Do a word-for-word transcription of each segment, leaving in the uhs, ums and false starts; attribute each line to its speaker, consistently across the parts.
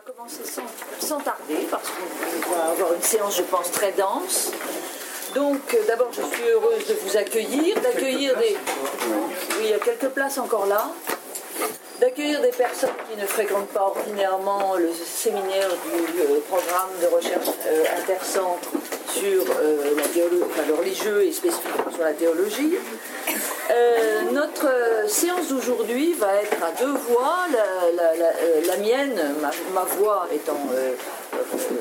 Speaker 1: va commencer sans, sans tarder, parce qu'on va avoir une séance, je pense, très dense. Donc, euh, d'abord, je suis heureuse de vous accueillir, d'accueillir des... Oui, il y a quelques places encore là. D'accueillir des personnes qui ne fréquentent pas ordinairement le séminaire du euh, programme de recherche euh, intercentre sur euh, la théologie, enfin, le religieux et spécifiquement sur la théologie. Euh, notre euh, séance d'aujourd'hui va être à deux voix, la, la, la, la mienne, ma, ma voix étant euh, euh,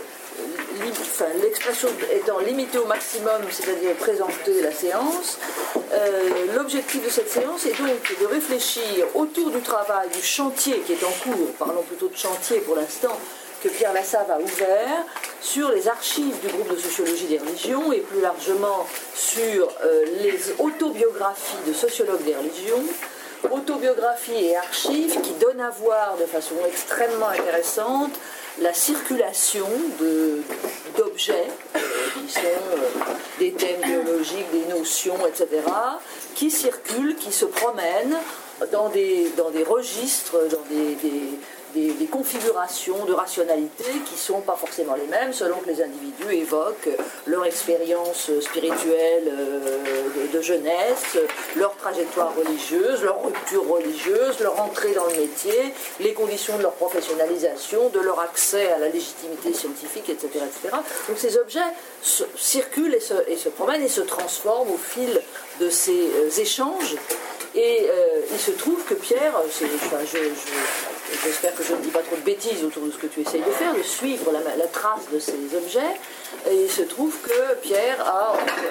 Speaker 1: li, enfin, l'expression étant limitée au maximum, c'est-à-dire présenter la séance. Euh, l'objectif de cette séance est donc de réfléchir autour du travail, du chantier qui est en cours, parlons plutôt de chantier pour l'instant, que Pierre Lassave a ouvert sur les archives du groupe de sociologie des religions et plus largement sur euh, les autobiographies de sociologues des religions, autobiographies et archives qui donnent à voir de façon extrêmement intéressante la circulation de, d'objets euh, qui sont euh, des thèmes biologiques, des notions, et cetera, qui circulent, qui se promènent dans des, dans des registres, dans des, des Des, des configurations de rationalité qui ne sont pas forcément les mêmes selon que les individus évoquent leur expérience spirituelle de, de jeunesse, leur trajectoire religieuse, leur rupture religieuse, leur entrée dans le métier, les conditions de leur professionnalisation, de leur accès à la légitimité scientifique, et cetera et cetera. Donc ces objets se, circulent et se, et se promènent et se transforment au fil de ces euh, échanges. Et euh, il se trouve que Pierre, c'est, enfin, je, je, j'espère que je ne dis pas trop de bêtises autour de ce que tu essayes de faire, de suivre la, la trace de ces objets, et il se trouve que Pierre a,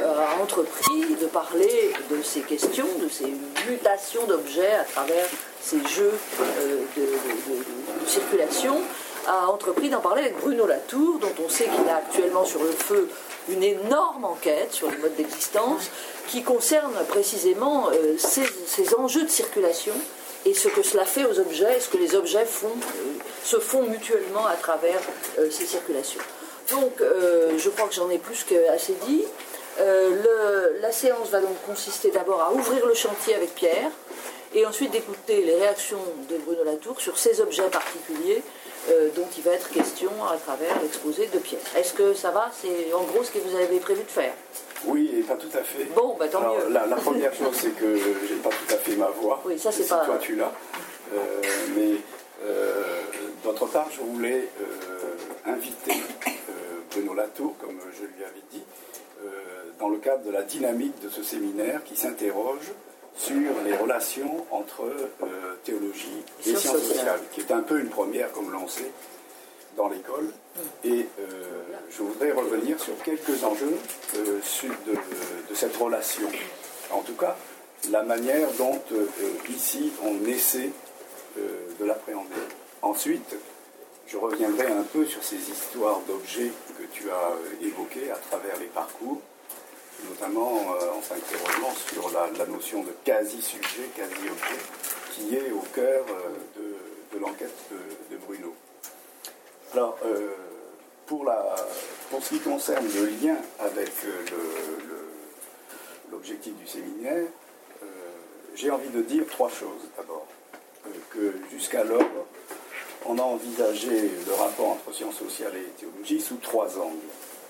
Speaker 1: a entrepris de parler de ces questions, de ces mutations d'objets à travers ces jeux euh, de, de, de, de circulation, a entrepris d'en parler avec Bruno Latour, dont on sait qu'il a actuellement sur le feu une énorme enquête sur les modes d'existence qui concerne précisément euh, ces, ces enjeux de circulation et ce que cela fait aux objets, et ce que les objets font, euh, se font mutuellement à travers euh, ces circulations. Donc, euh, je crois que j'en ai plus qu'assez dit. Euh, le, la séance va donc consister d'abord à ouvrir le chantier avec Pierre, et ensuite d'écouter les réactions de Bruno Latour sur ces objets particuliers euh, dont il va être question à travers l'exposé de Pierre. Est-ce que ça va? C'est en gros ce que vous avez prévu de faire?
Speaker 2: Oui, et pas tout à fait.
Speaker 1: Bon, bah tant
Speaker 2: Alors,
Speaker 1: mieux.
Speaker 2: La, la première chose, c'est que j'ai pas tout à fait ma voix.
Speaker 1: Oui, ça c'est
Speaker 2: si
Speaker 1: pas...
Speaker 2: toi tu l'as. Euh, mais euh, d'autre part, je voulais euh, inviter euh, Bruno Latour, comme je lui avais dit, euh, dans le cadre de la dynamique de ce séminaire qui s'interroge sur les relations entre euh, théologie et sciences sociales, sociales, qui est un peu une première, comme l'on sait, dans l'école. Et euh, je voudrais revenir sur quelques enjeux euh, de, de, de cette relation. En tout cas, la manière dont euh, ici on essaie euh, de l'appréhender. Ensuite, je reviendrai un peu sur ces histoires d'objets que tu as évoquées à travers les parcours, notamment euh, en s'interrogeant sur la, la notion de quasi-sujet, quasi-objet, qui est au cœur euh, de, de l'enquête de, de Bruno. Alors, euh, pour, la, pour ce qui concerne le lien avec euh, le, le, l'objectif du séminaire, euh, j'ai envie de dire trois choses. D'abord, euh, que jusqu'alors, on a envisagé le rapport entre sciences sociales et théologie sous trois angles.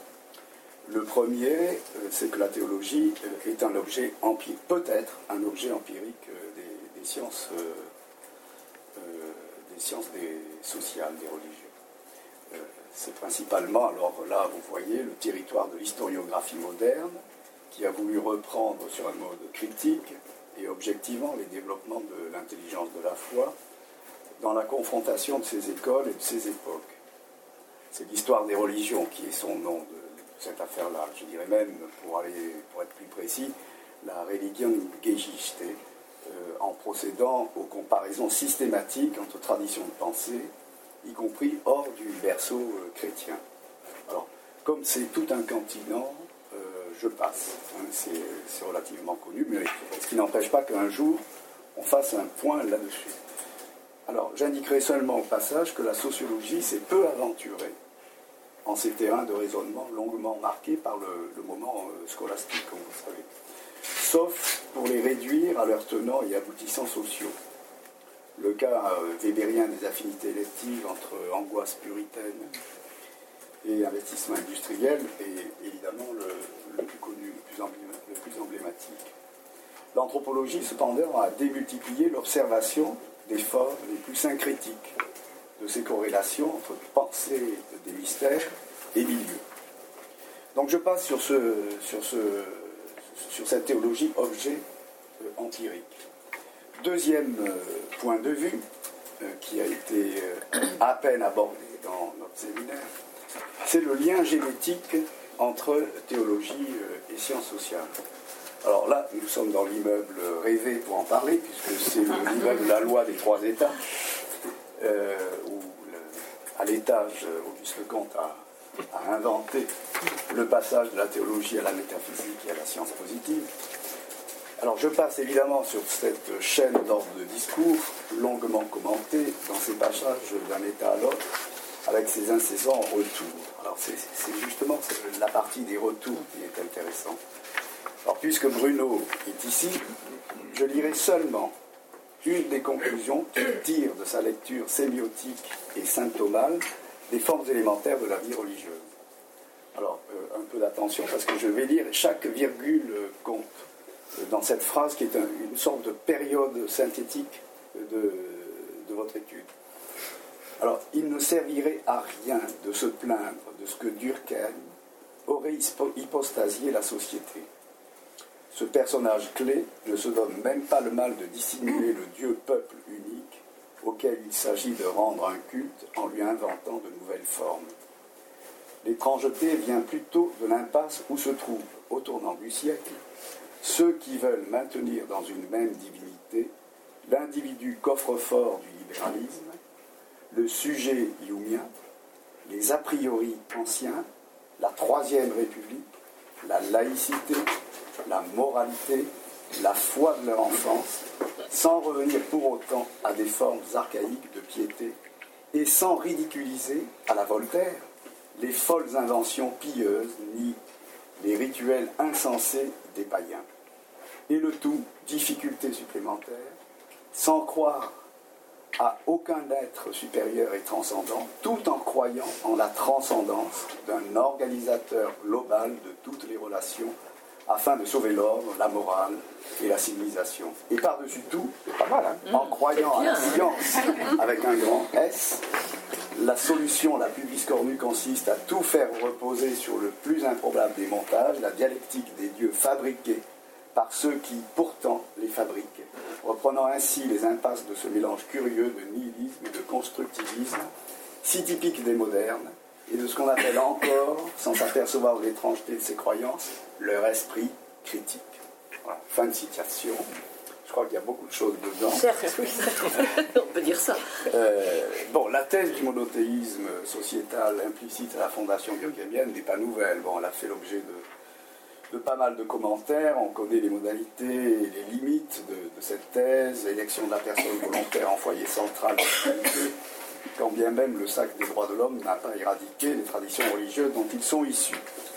Speaker 2: Le premier, euh, c'est que la théologie euh, est un objet empirique, peut-être un objet empirique euh, des, des sciences, euh, euh, des sciences des sociales, des religions. C'est principalement, alors là vous voyez, le territoire de l'historiographie moderne qui a voulu reprendre sur un mode critique et objectivement les développements de l'intelligence de la foi dans la confrontation de ces écoles et de ces époques. C'est l'histoire des religions qui est son nom de cette affaire-là. Je dirais même, pour, aller, pour être plus précis, la religion Geschichte, euh, en procédant aux comparaisons systématiques entre traditions de pensée, y compris hors du berceau euh, chrétien. Alors, comme c'est tout un continent, euh, je passe. Hein, c'est, c'est relativement connu, mais ce qui n'empêche pas qu'un jour, on fasse un point là-dessus. Alors, j'indiquerai seulement au passage que la sociologie s'est peu aventurée en ces terrains de raisonnement longuement marqués par le, le moment euh, scolastique, comme vous savez, sauf pour les réduire à leurs tenants et aboutissants sociaux. le cas wébérien des affinités électives entre angoisse puritaine et investissement industriel est évidemment le, le plus connu, le plus, emblématique, le plus emblématique. L'anthropologie, cependant, a démultiplié l'observation des formes les plus syncrétiques de ces corrélations entre pensée des mystères et milieux. Donc je passe sur, ce, sur, ce, sur cette théologie objet euh, empirique. Deuxième euh, point de vue, euh, qui a été euh, à peine abordé dans notre séminaire, c'est le lien génétique entre théologie euh, et sciences sociales. Alors là, nous sommes dans l'immeuble rêvé pour en parler, puisque c'est l'immeuble de la loi des trois états, euh, où le, à l'étage, Auguste Comte a, a inventé le passage de la théologie à la métaphysique et à la science positive. Alors je passe évidemment sur cette chaîne d'ordre de discours, longuement commentée dans ces passages d'un état à l'autre, avec ses incessants retours. Alors c'est, c'est justement la partie des retours qui est intéressante. Alors puisque Bruno est ici, je lirai seulement une des conclusions qu'il tire de sa lecture sémiotique et symptomale des formes élémentaires de la vie religieuse. Alors euh, un peu d'attention parce que je vais lire chaque virgule compte dans cette phrase qui est un, une sorte de période synthétique de, de votre étude. Alors, il ne servirait à rien de se plaindre de ce que Durkheim aurait hypostasié la société. Ce personnage clé ne se donne même pas le mal de dissimuler le Dieu-peuple unique auquel il s'agit de rendre un culte en lui inventant de nouvelles formes. L'étrangeté vient plutôt de l'impasse où se trouvent, au tournant du siècle, ceux qui veulent maintenir dans une même divinité l'individu coffre-fort du libéralisme, le sujet youmien, les a priori anciens, la Troisième République, la laïcité, la moralité, la foi de leur enfance, sans revenir pour autant à des formes archaïques de piété et sans ridiculiser, à la Voltaire, les folles inventions pieuses ni les rituels insensés des païens. Et le tout, difficulté supplémentaire, sans croire à aucun être supérieur et transcendant, tout en croyant en la transcendance d'un organisateur global de toutes les relations afin de sauver l'ordre, la morale et la civilisation. Et par-dessus tout, c'est pas mal, hein, en croyant à la science avec un grand S, la solution la plus biscornue consiste à tout faire reposer sur le plus improbable des montages, la dialectique des dieux fabriqués par ceux qui, pourtant, les fabriquent, reprenant ainsi les impasses de ce mélange curieux de nihilisme et de constructivisme, si typique des modernes, et de ce qu'on appelle encore, sans s'apercevoir de l'étrangeté de ces croyances, leur esprit critique. Voilà. Fin de citation. Je crois qu'il y a beaucoup de choses dedans.
Speaker 1: Certes, oui, on peut dire ça.
Speaker 2: Euh, bon, la thèse du monothéisme sociétal implicite à la fondation durkheimienne n'est pas nouvelle. Bon, elle a fait l'objet de, de pas mal de commentaires. On connaît les modalités et les limites de, de cette thèse, l'élection de la personne volontaire en foyer central, quand bien même le sac des droits de l'homme n'a pas éradiqué les traditions religieuses dont ils sont issus.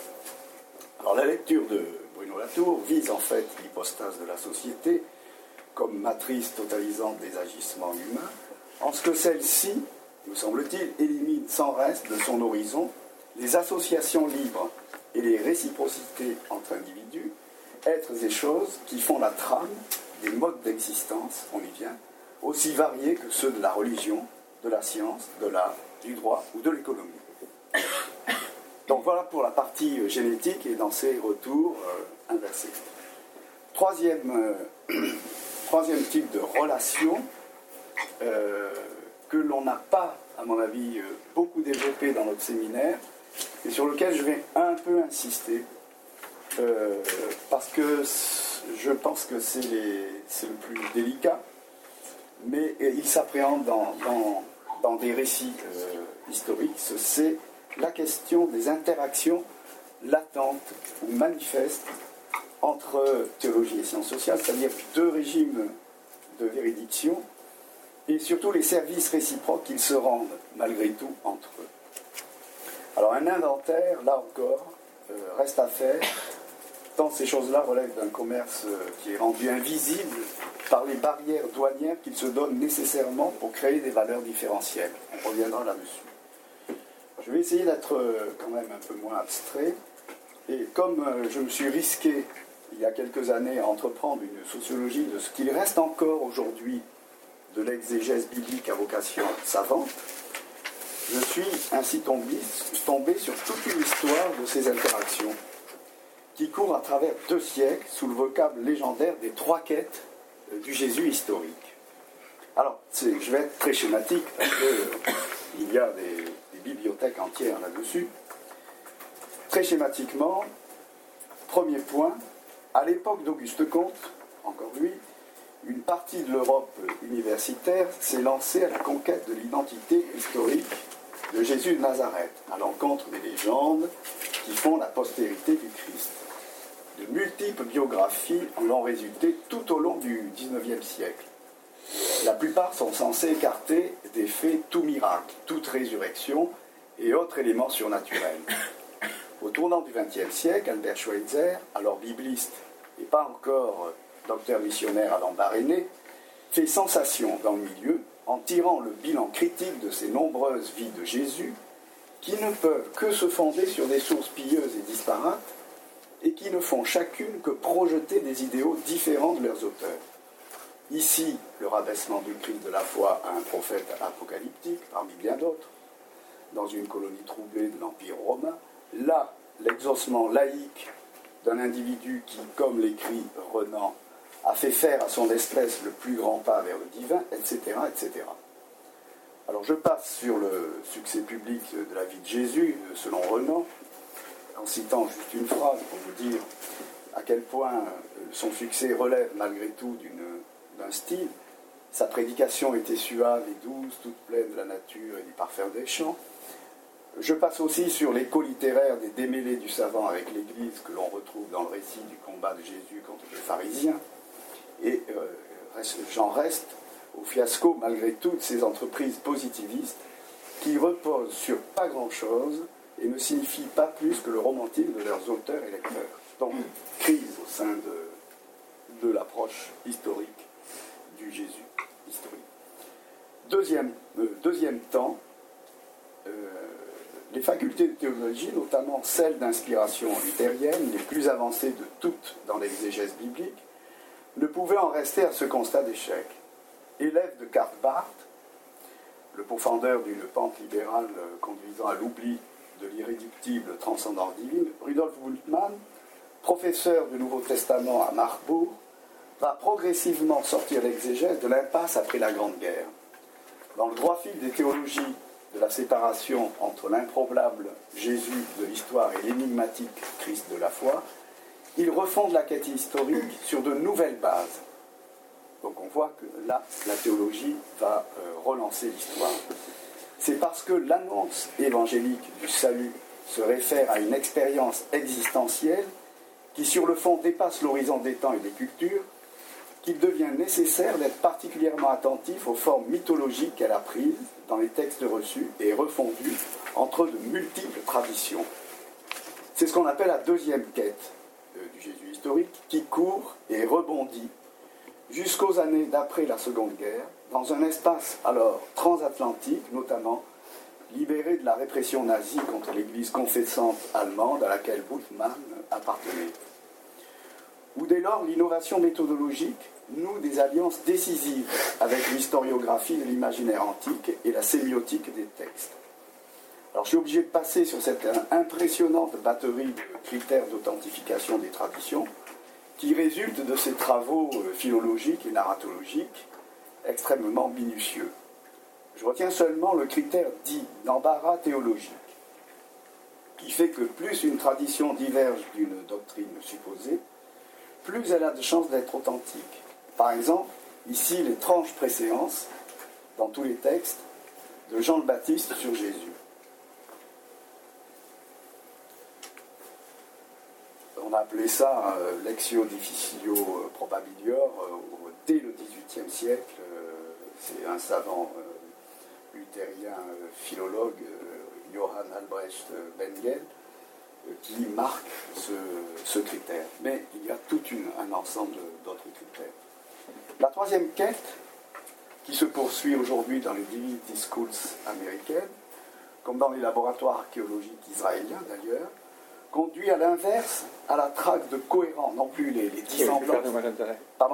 Speaker 2: Alors la lecture de Bruno Latour vise en fait l'hypostase de la société comme matrice totalisante des agissements humains, en ce que celle-ci, me semble-t-il, élimine sans reste de son horizon les associations libres et les réciprocités entre individus, êtres et choses qui font la trame des modes d'existence, on y vient, aussi variés que ceux de la religion, de la science, de l'art, du droit ou de l'économie. Donc voilà pour la partie génétique et dans ses retours euh, inversés. Troisième, euh, troisième type de relation euh, que l'on n'a pas, à mon avis, euh, beaucoup développé dans notre séminaire et sur lequel je vais un peu insister euh, parce que je pense que c'est, les, c'est le plus délicat, mais il s'appréhende dans, dans, dans des récits euh, historiques. C'est la question des interactions latentes ou manifestes entre théologie et sciences sociales, c'est-à-dire deux régimes de véridiction, et surtout les services réciproques qu'ils se rendent, malgré tout, entre eux. Alors un inventaire, là encore, euh, reste à faire, tant ces choses-là relèvent d'un commerce euh, qui est rendu invisible par les barrières douanières qu'ils se donnent nécessairement pour créer des valeurs différentielles. On reviendra là-dessus. Je vais essayer d'être quand même un peu moins abstrait. Et comme je me suis risqué, il y a quelques années, à entreprendre une sociologie de ce qu'il reste encore aujourd'hui de l'exégèse biblique à vocation savante, je suis ainsi tombé, tombé sur toute une histoire de ces interactions qui court à travers deux siècles sous le vocable légendaire des trois quêtes du Jésus historique. Alors, je vais être très schématique parce qu'il y a des, des bibliothèques entières là-dessus. Très schématiquement, premier point, à l'époque d'Auguste Comte, encore lui, une partie de l'Europe universitaire s'est lancée à la conquête de l'identité historique de Jésus de Nazareth, à l'encontre des légendes qui font la postérité du Christ. De multiples biographies en ont résulté tout au long du dix-neuvième siècle. La plupart sont censées écarter des faits tout miracle, toute résurrection et autres éléments surnaturels. Au tournant du vingtième siècle, Albert Schweitzer, alors bibliste et pas encore docteur missionnaire à l'embarréné, fait sensation dans le milieu en tirant le bilan critique de ces nombreuses vies de Jésus qui ne peuvent que se fonder sur des sources pieuses et disparates et qui ne font chacune que projeter des idéaux différents de leurs auteurs. Ici, le rabaissement du Christ de la foi à un prophète apocalyptique, parmi bien d'autres, dans une colonie troublée de l'Empire romain. Là, l'exaucement laïque d'un individu qui, comme l'écrit Renan, a fait faire à son espèce le plus grand pas vers le divin, et cetera, et cetera. Alors je passe sur le succès public de la vie de Jésus, selon Renan, en citant juste une phrase pour vous dire à quel point son succès relève malgré tout d'un style. Sa prédication était suave et douce, toute pleine de la nature et du parfum des champs. Je passe aussi sur l'écho littéraire des démêlés du savant avec l'Église que l'on retrouve dans le récit du combat de Jésus contre les pharisiens. Et euh, j'en reste au fiasco, malgré toutes ces entreprises positivistes qui reposent sur pas grand-chose et ne signifient pas plus que le romantisme de leurs auteurs et lecteurs. Donc, crise au sein de, de l'approche historique du Jésus historique. Deuxième, euh, deuxième temps, euh, les facultés de théologie, notamment celles d'inspiration luthérienne, les plus avancées de toutes dans l'exégèse biblique, ne pouvaient en rester à ce constat d'échec. Élève de Karl Barth, le pourfendeur d'une pente libérale conduisant à l'oubli de l'irréductible transcendance divine, Rudolf Bultmann, professeur du Nouveau Testament à Marbourg, va progressivement sortir l'exégèse de l'impasse après la Grande Guerre. Dans le droit fil des théologies de la séparation entre l'improbable Jésus de l'histoire et l'énigmatique Christ de la foi, il refonde la quête historique sur de nouvelles bases. Donc on voit que là, la théologie va euh, relancer l'histoire. C'est parce que l'annonce évangélique du salut se réfère à une expérience existentielle qui, sur le fond, dépasse l'horizon des temps et des cultures, qu'il devient nécessaire d'être particulièrement attentif aux formes mythologiques qu'elle a prises dans les textes reçus et refondues entre de multiples traditions. C'est ce qu'on appelle la deuxième quête du Jésus historique, qui court et rebondit jusqu'aux années d'après la Seconde Guerre, dans un espace alors transatlantique, notamment libéré de la répression nazie contre l'Église confessante allemande à laquelle Bultmann appartenait. Où dès lors l'innovation méthodologique noue des alliances décisives avec l'historiographie de l'imaginaire antique et la sémiotique des textes. Alors je suis obligé de passer sur cette impressionnante batterie de critères d'authentification des traditions qui résultent de ces travaux philologiques et narratologiques extrêmement minutieux. Je retiens seulement le critère dit d'embarras théologique, qui fait que plus une tradition diverge d'une doctrine supposée, plus elle a de chances d'être authentique. Par exemple, ici l'étrange préséance, dans tous les textes, de Jean le Baptiste sur Jésus. On a appelé ça euh, Lectio Difficilio Probabilior euh, dès le dix-huitième siècle. Euh, c'est un savant euh, luthérien, euh, philologue, euh, Johann Albrecht Bengel, euh, qui marque ce, ce critère. Mais il y a tout une, un ensemble d'autres critères. La troisième quête, qui se poursuit aujourd'hui dans les Divinity Schools américaines, comme dans les laboratoires archéologiques israéliens d'ailleurs, conduit à l'inverse à la traque de cohérents, non plus les, les dissemblances.
Speaker 3: Pardon ?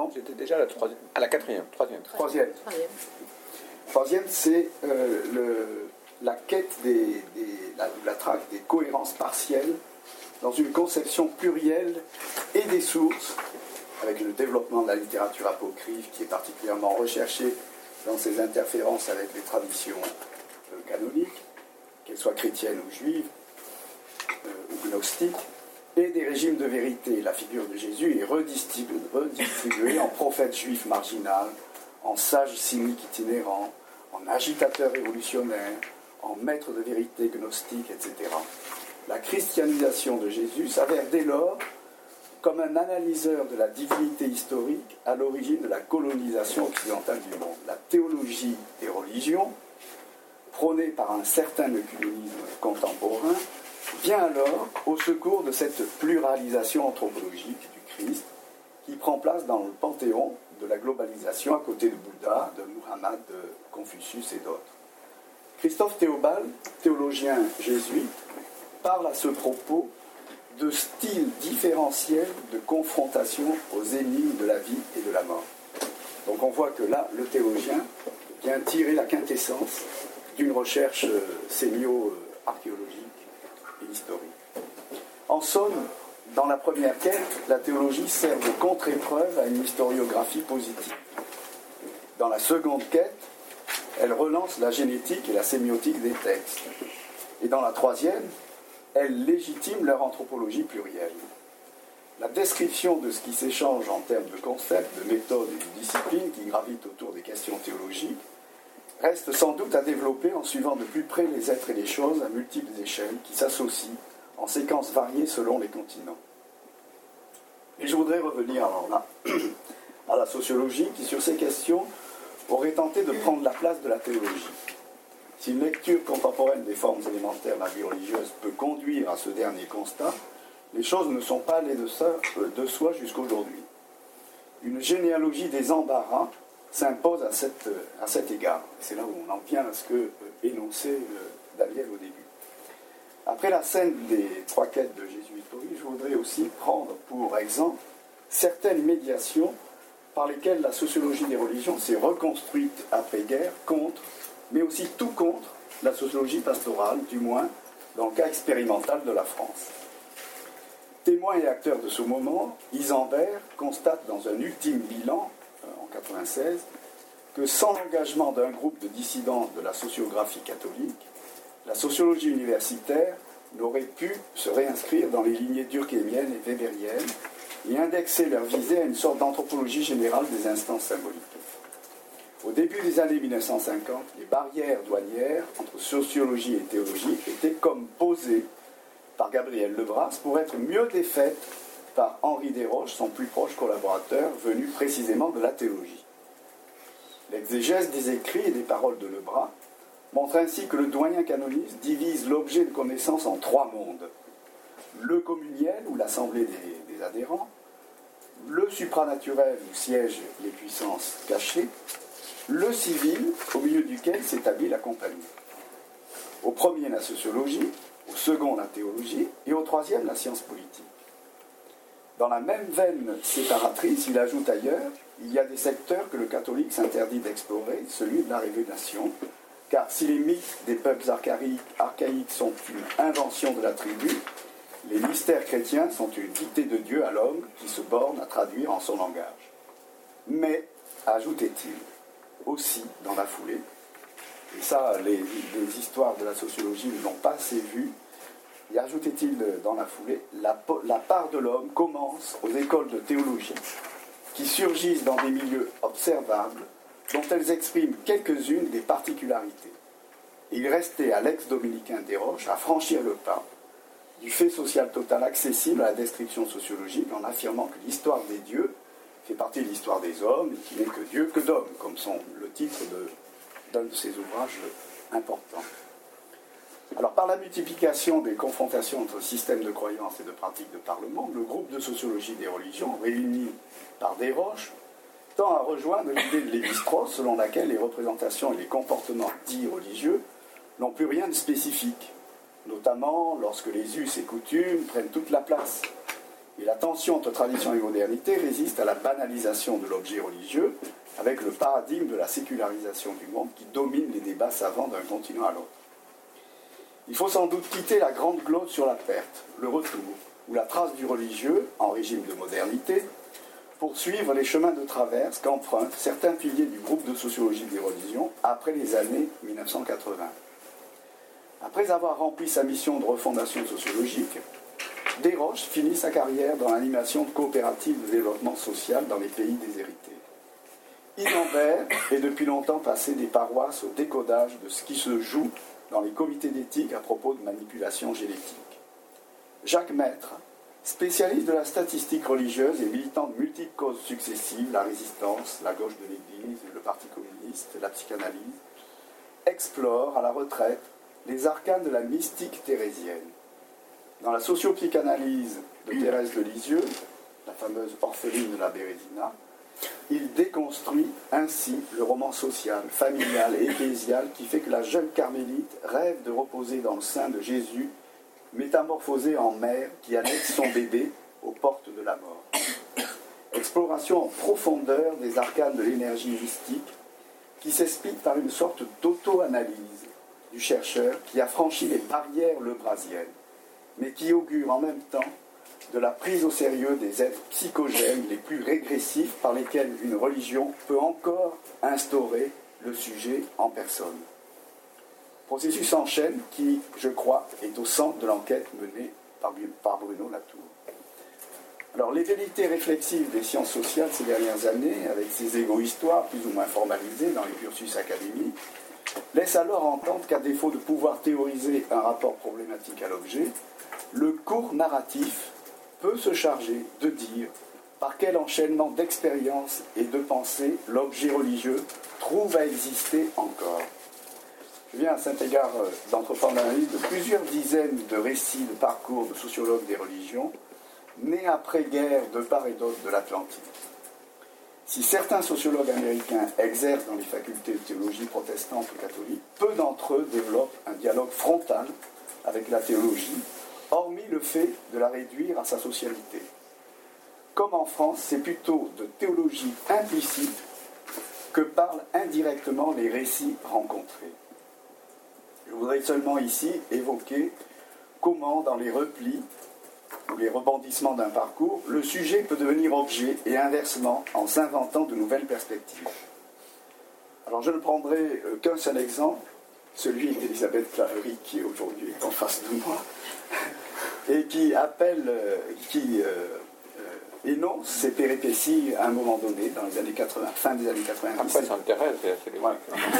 Speaker 3: J'étais déjà à la, troisième, à la quatrième. Troisième.
Speaker 2: Troisième. Troisième, troisième c'est euh, le, la quête des, des la, la traque des cohérences partielles dans une conception plurielle et des sources, avec le développement de la littérature apocryphe qui est particulièrement recherchée dans ses interférences avec les traditions euh, canoniques, qu'elles soient chrétiennes ou juives, euh, ou gnostiques, et des régimes de vérité. La figure de Jésus est redistribuée, redistribuée en prophète juif marginal, en sage cynique itinérant, en agitateur révolutionnaire, en maître de vérité gnostique, et cetera. La christianisation de Jésus s'avère dès lors comme un analyseur de la divinité historique à l'origine de la colonisation occidentale du monde. La théologie des religions, prônée par un certain œcuménisme contemporain, vient alors au secours de cette pluralisation anthropologique du Christ qui prend place dans le panthéon de la globalisation à côté de Bouddha, de Muhammad, de Confucius et d'autres. Christophe Théobald, théologien jésuite, parle à ce propos de styles différentiels de confrontation aux énigmes de la vie et de la mort. Donc on voit que là, le théologien vient tirer la quintessence d'une recherche sémio-archéologique et historique. En somme, dans la première quête, la théologie sert de contre-épreuve à une historiographie positive. Dans la seconde quête, elle relance la génétique et la sémiotique des textes. Et dans la troisième, elle légitime leur anthropologie plurielle. La description de ce qui s'échange en termes de concepts, de méthodes et de disciplines qui gravitent autour des questions théologiques reste sans doute à développer en suivant de plus près les êtres et les choses à multiples échelles qui s'associent en séquences variées selon les continents. Et je voudrais revenir alors là à la sociologie qui, sur ces questions, aurait tenté de prendre la place de la théologie. Si une lecture contemporaine des formes élémentaires de la vie religieuse peut conduire à ce dernier constat, les choses ne sont pas allées de, ça, de soi jusqu'aujourd'hui. Une généalogie des embarras s'impose à, cette, à cet égard. C'est là où on en vient à ce que euh, énonçait euh, Daniel au début. Après la scène des trois quêtes de Jésus historique, je voudrais aussi prendre pour exemple certaines médiations par lesquelles la sociologie des religions s'est reconstruite après-guerre contre, mais aussi tout contre, la sociologie pastorale, du moins dans le cas expérimental de la France. Témoin et acteur de ce moment, Isambert constate dans un ultime bilan, en mille neuf cent quatre-vingt-seize, que sans l'engagement d'un groupe de dissidents de la sociographie catholique, la sociologie universitaire n'aurait pu se réinscrire dans les lignées durkheimiennes et weberiennes et indexer leur visée à une sorte d'anthropologie générale des instances symboliques. Au début des années mille neuf cent cinquante, les barrières douanières entre sociologie et théologie étaient comme posées par Gabriel Lebras pour être mieux défaites par Henri Desroches, son plus proche collaborateur, venu précisément de la théologie. L'exégèse des écrits et des paroles de Lebras montre ainsi que le doyen canoniste divise l'objet de connaissance en trois mondes. Le communiel, ou l'assemblée des, des adhérents, le supranaturel, où siègent les puissances cachées, le civil, au milieu duquel s'établit la compagnie. Au premier, la sociologie, au second, la théologie, et au troisième, la science politique. Dans la même veine séparatrice, il ajoute ailleurs, il y a des secteurs que le catholique s'interdit d'explorer, celui de la révélation, car si les mythes des peuples archaïques, archaïques sont une invention de la tribu, les mystères chrétiens sont une dictée de Dieu à l'homme qui se borne à traduire en son langage. Mais, ajoutait-il, aussi dans la foulée, et ça les, les histoires de la sociologie ne l'ont pas assez vu, et ajoutait-il dans la foulée, la, la part de l'homme commence aux écoles de théologie qui surgissent dans des milieux observables dont elles expriment quelques-unes des particularités. Et il restait à l'ex-dominicain Desroches à franchir le pas du fait social total accessible à la description sociologique en affirmant que l'histoire des dieux fait partie de l'histoire des hommes et qu'il n'est que Dieu que d'hommes, comme sont le titre de, d'un de ses ouvrages importants. Alors, par la multiplication des confrontations entre systèmes de croyances et de pratiques de parlement, le groupe de sociologie des religions, réuni par Desroches, tend à rejoindre l'idée de Lévi-Strauss selon laquelle les représentations et les comportements dits religieux n'ont plus rien de spécifique, notamment lorsque les us et coutumes prennent toute la place. Et la tension entre tradition et modernité résiste à la banalisation de l'objet religieux, avec le paradigme de la sécularisation du monde qui domine les débats savants d'un continent à l'autre. Il faut sans doute quitter la grande glotte sur la perte, le retour, ou la trace du religieux, en régime de modernité, pour suivre les chemins de traverse qu'empruntent certains piliers du groupe de sociologie des religions après les années mille neuf cent quatre-vingts. Après avoir rempli sa mission de refondation sociologique, Desroches finit sa carrière dans l'animation de coopératives de développement social dans les pays déshérités. Yves Lambert est depuis longtemps passé des paroisses au décodage de ce qui se joue dans les comités d'éthique à propos de manipulation génétique. Jacques Maître, spécialiste de la statistique religieuse et militant de multiples causes successives, la résistance, la gauche de l'Église, le Parti communiste, la psychanalyse, explore à la retraite les arcanes de la mystique thérésienne. Dans la sociopsychanalyse de Thérèse de Lisieux, la fameuse orpheline de la Bérésina, il déconstruit ainsi le roman social, familial et ecclésial qui fait que la jeune carmélite rêve de reposer dans le sein de Jésus, métamorphosé en mère qui annexe son bébé aux portes de la mort. Exploration en profondeur des arcanes de l'énergie mystique qui s'explique par une sorte d'auto-analyse du chercheur qui a franchi les barrières lebrasiennes, mais qui augure en même temps de la prise au sérieux des êtres psychogènes les plus régressifs par lesquels une religion peut encore instaurer le sujet en personne. Processus en chaîne qui, je crois, est au centre de l'enquête menée par Bruno Latour. Alors, les vérités réflexives des sciences sociales ces dernières années, avec ces égo-histoires plus ou moins formalisées dans les cursus académiques, laissent alors entendre qu'à défaut de pouvoir théoriser un rapport problématique à l'objet, le court narratif peut se charger de dire par quel enchaînement d'expériences et de pensées l'objet religieux trouve à exister encore. Je viens à cet égard d'entreprendre l'analyse de plusieurs dizaines de récits de parcours de sociologues des religions, nés après-guerre de part et d'autre de l'Atlantique. Si certains sociologues américains exercent dans les facultés de théologie protestante ou catholique, peu d'entre eux développent un dialogue frontal avec la théologie, hormis le fait de la réduire à sa socialité. Comme en France, c'est plutôt de théologie implicite que parlent indirectement les récits rencontrés. Je voudrais seulement ici évoquer comment, dans les replis ou les rebondissements d'un parcours, le sujet peut devenir objet et inversement en s'inventant de nouvelles perspectives. Alors je ne prendrai qu'un seul exemple, celui d'Elisabeth Claverie qui aujourd'hui est en face de moi et qui appelle, qui euh, euh, énonce ses péripéties à un moment donné dans les années quatre-vingts, fin des années quatre-vingt-dix.
Speaker 3: Après Sainte-Thérèse, c'est
Speaker 2: ouais.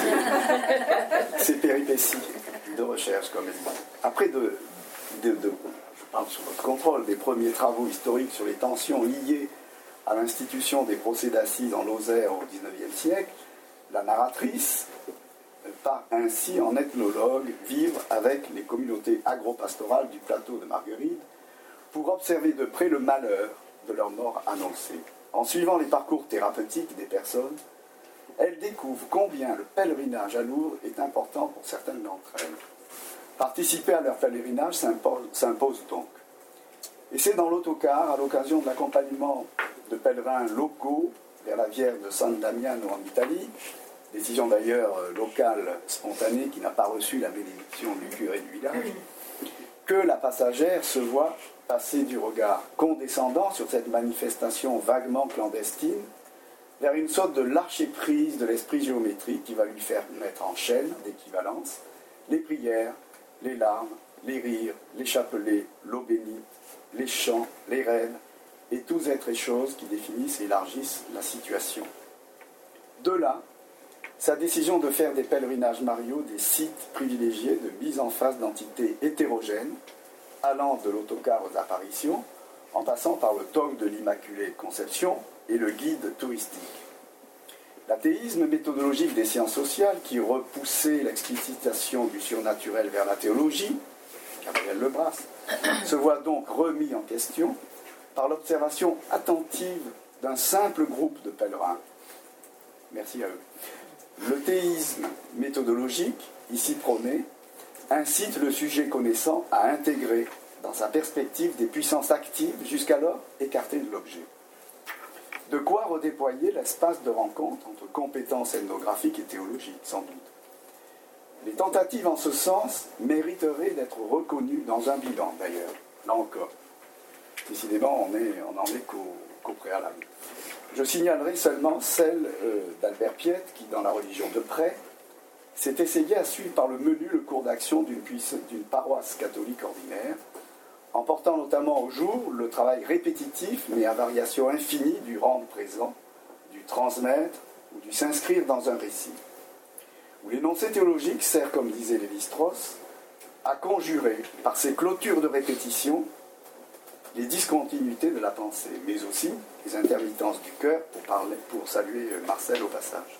Speaker 2: Ses péripéties de recherche, comme elle dit. Après de, de, de je parle sous votre contrôle, des premiers travaux historiques sur les tensions liées à l'institution des procès d'assises en Lozère au dix-neuvième siècle, la narratrice part ainsi en ethnologue vivre avec les communautés agro-pastorales du plateau de Marguerite pour observer de près le malheur de leur mort annoncée. En suivant les parcours thérapeutiques des personnes, elle découvre combien le pèlerinage à Lourdes est important pour certaines d'entre elles. Participer à leur pèlerinage s'impose, s'impose donc. Et c'est dans l'autocar, à l'occasion de l'accompagnement de pèlerins locaux vers la Vierge de San Damiano en Italie, décision d'ailleurs locale, spontanée, qui n'a pas reçu la bénédiction du curé du village, que la passagère se voit passer du regard condescendant sur cette manifestation vaguement clandestine vers une sorte de lâcher-prise de l'esprit géométrique qui va lui faire mettre en chaîne d'équivalence les prières, les larmes, les rires, les chapelets, l'eau bénite, les chants, les rêves, et tous êtres et choses qui définissent et élargissent la situation. De là, sa décision de faire des pèlerinages mariaux des sites privilégiés de mise en face d'entités hétérogènes, allant de l'autocar aux apparitions, en passant par le dogme de l'Immaculée Conception et le guide touristique. L'athéisme méthodologique des sciences sociales, qui repoussait l'explicitation du surnaturel vers la théologie, Gabriel Lebras, se voit donc remis en question par l'observation attentive d'un simple groupe de pèlerins, Merci à eux. Le théisme méthodologique, ici prôné, incite le sujet connaissant à intégrer dans sa perspective des puissances actives jusqu'alors écartées de l'objet. De quoi redéployer l'espace de rencontre entre compétences ethnographiques et théologiques, sans doute. Les tentatives en ce sens mériteraient d'être reconnues dans un bilan, d'ailleurs, là encore. Décidément, on, est, on en est qu'au, qu'au préalable. Je signalerai seulement celle euh, d'Albert Piette, qui, dans La religion de près, s'est essayé à suivre par le menu le cours d'action d'une, d'une paroisse catholique ordinaire, en portant notamment au jour le travail répétitif, mais à variation infinie, du rendre présent, du transmettre ou du s'inscrire dans un récit. Où l'énoncé théologique sert, comme disait Lévi-Strauss, à conjurer, par ses clôtures de répétition, les discontinuités de la pensée, mais aussi les intermittences du cœur, pour, parler, pour saluer Marcel au passage.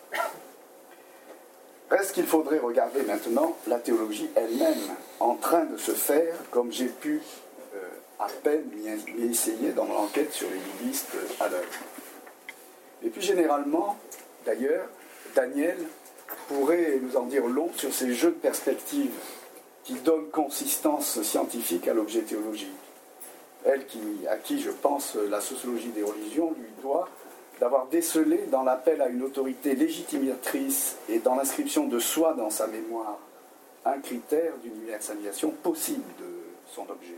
Speaker 2: Reste qu'il faudrait regarder maintenant la théologie elle-même, en train de se faire, comme j'ai pu euh, à peine m'y essayer dans mon enquête sur les bouddhistes à l'œuvre. Et plus généralement, d'ailleurs, Daniel pourrait nous en dire long sur ces jeux de perspective qui donnent consistance scientifique à l'objet théologique. Elle qui, à qui, je pense, la sociologie des religions lui doit d'avoir décelé dans l'appel à une autorité légitimatrice et dans l'inscription de soi dans sa mémoire un critère d'universalisation possible de son objet.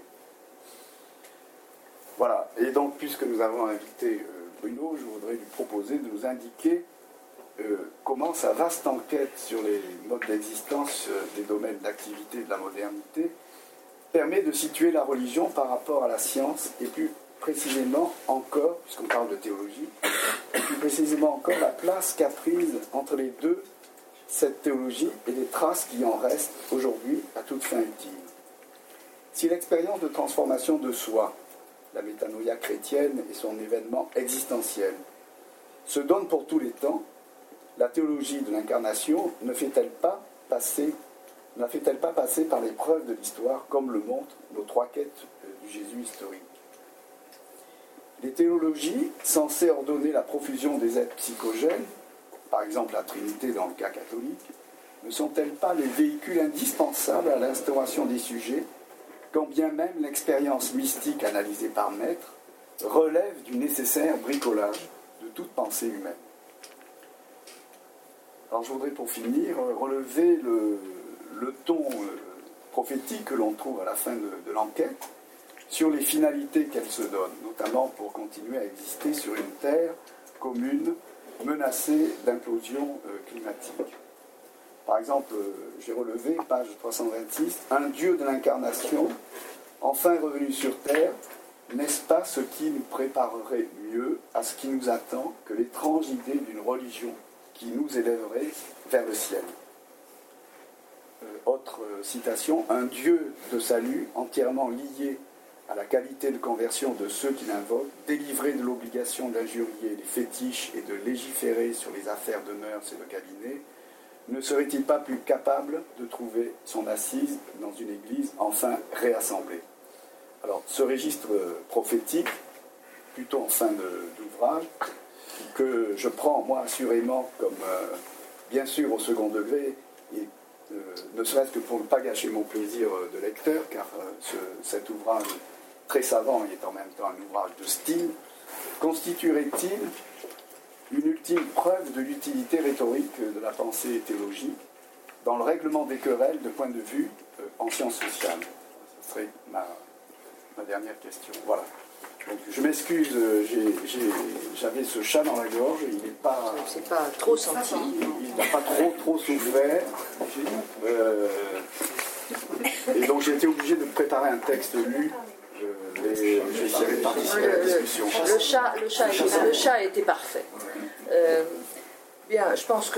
Speaker 2: Voilà, et donc puisque nous avons invité Bruno, je voudrais lui proposer de nous indiquer euh, comment sa vaste enquête sur les modes d'existence euh, des domaines d'activité de la modernité permet de situer la religion par rapport à la science et plus précisément encore, puisqu'on parle de théologie, plus précisément encore la place qu'a prise entre les deux cette théologie et les traces qui en restent aujourd'hui à toute fin utile. Si l'expérience de transformation de soi, la métanoïa chrétienne et son événement existentiel, se donne pour tous les temps, la théologie de l'incarnation ne fait-elle pas passer, ne fait-elle pas passer par l'épreuve de l'histoire, comme le montrent nos trois quêtes du Jésus historique? Les théologies, censées ordonner la profusion des êtres psychogènes, par exemple la Trinité dans le cas catholique, ne sont-elles pas les véhicules indispensables à l'instauration des sujets, quand bien même l'expérience mystique analysée par Maître relève du nécessaire bricolage de toute pensée humaine? Alors je voudrais pour finir relever le, le ton prophétique que l'on trouve à la fin de, de l'enquête sur les finalités qu'elle se donne, notamment pour continuer à exister sur une terre commune menacée d'implosion climatique. Par exemple, j'ai relevé, page trois cent vingt-six, « Un Dieu de l'incarnation, enfin revenu sur terre, n'est-ce pas ce qui nous préparerait mieux à ce qui nous attend que l'étrange idée d'une religion qui nous élèverait vers le ciel ?» euh, Autre euh, citation, « Un Dieu de salut entièrement lié à la qualité de conversion de ceux qui l'invoquent, délivré de l'obligation d'injurier les fétiches et de légiférer sur les affaires de mœurs et de cabinet, ne serait-il pas plus capable de trouver son assise dans une église enfin réassemblée ?» Alors, ce registre prophétique, plutôt en fin d'ouvrage, que je prends, moi, assurément, comme, euh, bien sûr, au second degré, et euh, ne serait-ce que pour ne pas gâcher mon plaisir de lecteur, car euh, ce, cet ouvrage très savant est en même temps un ouvrage de style, constituerait-il une ultime preuve de l'utilité rhétorique de la pensée théologique dans le règlement des querelles de point de vue euh, en sciences sociales? Ce serait ma, ma dernière question. Voilà. Donc, je m'excuse, euh, j'avais ce chat dans la gorge, il n'est pas...
Speaker 1: C'est pas trop senti.
Speaker 2: Il n'a pas trop, trop souffert. Euh, et donc j'ai été obligé de préparer un texte lu. Et j'essaierai de participer à la discussion.
Speaker 1: Le chat, le chat, le chat était parfait. Euh, bien, je pense que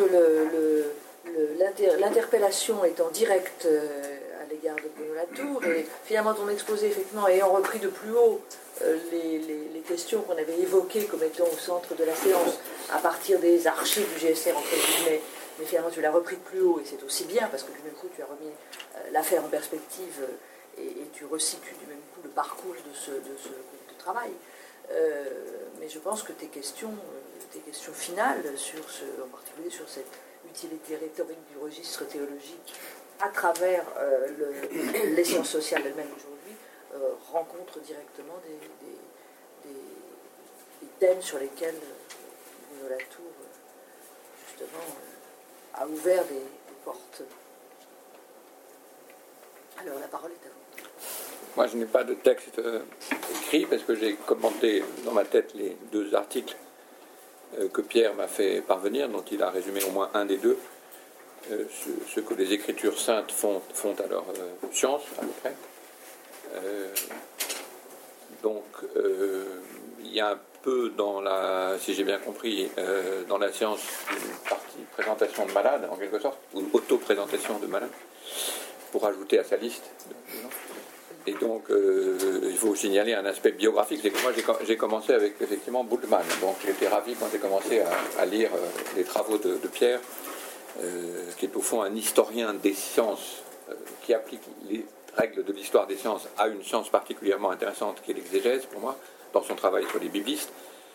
Speaker 1: l'interpellation est en direct euh, à l'égard de Bruno Latour, et finalement ton exposé, effectivement, ayant repris de plus haut euh, les, les, les questions qu'on avait évoquées comme étant au centre de la séance, à partir des archives du G S R, entre guillemets, mais finalement tu l'as repris de plus haut, et c'est aussi bien, parce que du même coup tu as remis euh, l'affaire en perspective, euh, et, et tu resitues du même coup le parcours de ce, de ce groupe de travail. Euh, mais je pense que tes questions, tes questions finales, sur ce, en particulier sur cette utilité rhétorique du registre théologique à travers euh, le, les sciences sociales elles-mêmes aujourd'hui, euh, rencontrent directement des, des, des, des thèmes sur lesquels Bruno Latour, justement, euh, a ouvert des, des portes. Alors la parole est à vous.
Speaker 3: Moi, je n'ai pas de texte euh, écrit parce que j'ai commenté dans ma tête les deux articles euh, que Pierre m'a fait parvenir, dont il a résumé au moins un des deux, euh, ce, ce que les Écritures saintes font, font à leur euh, science, à peu près. Euh, donc, euh, il y a un peu dans la, si j'ai bien compris, euh, dans la science, une partie présentation de malade, en quelque sorte, ou auto-présentation de malade, pour ajouter à sa liste. Et donc, euh, il faut signaler un aspect biographique. C'est que moi, j'ai, j'ai commencé avec, effectivement, Bultmann. Donc, j'ai été ravi quand j'ai commencé à, à lire euh, les travaux de, de Pierre, euh, qui est au fond un historien des sciences, euh, qui applique les règles de l'histoire des sciences à une science particulièrement intéressante, qui est l'exégèse, pour moi, dans son travail sur les biblistes.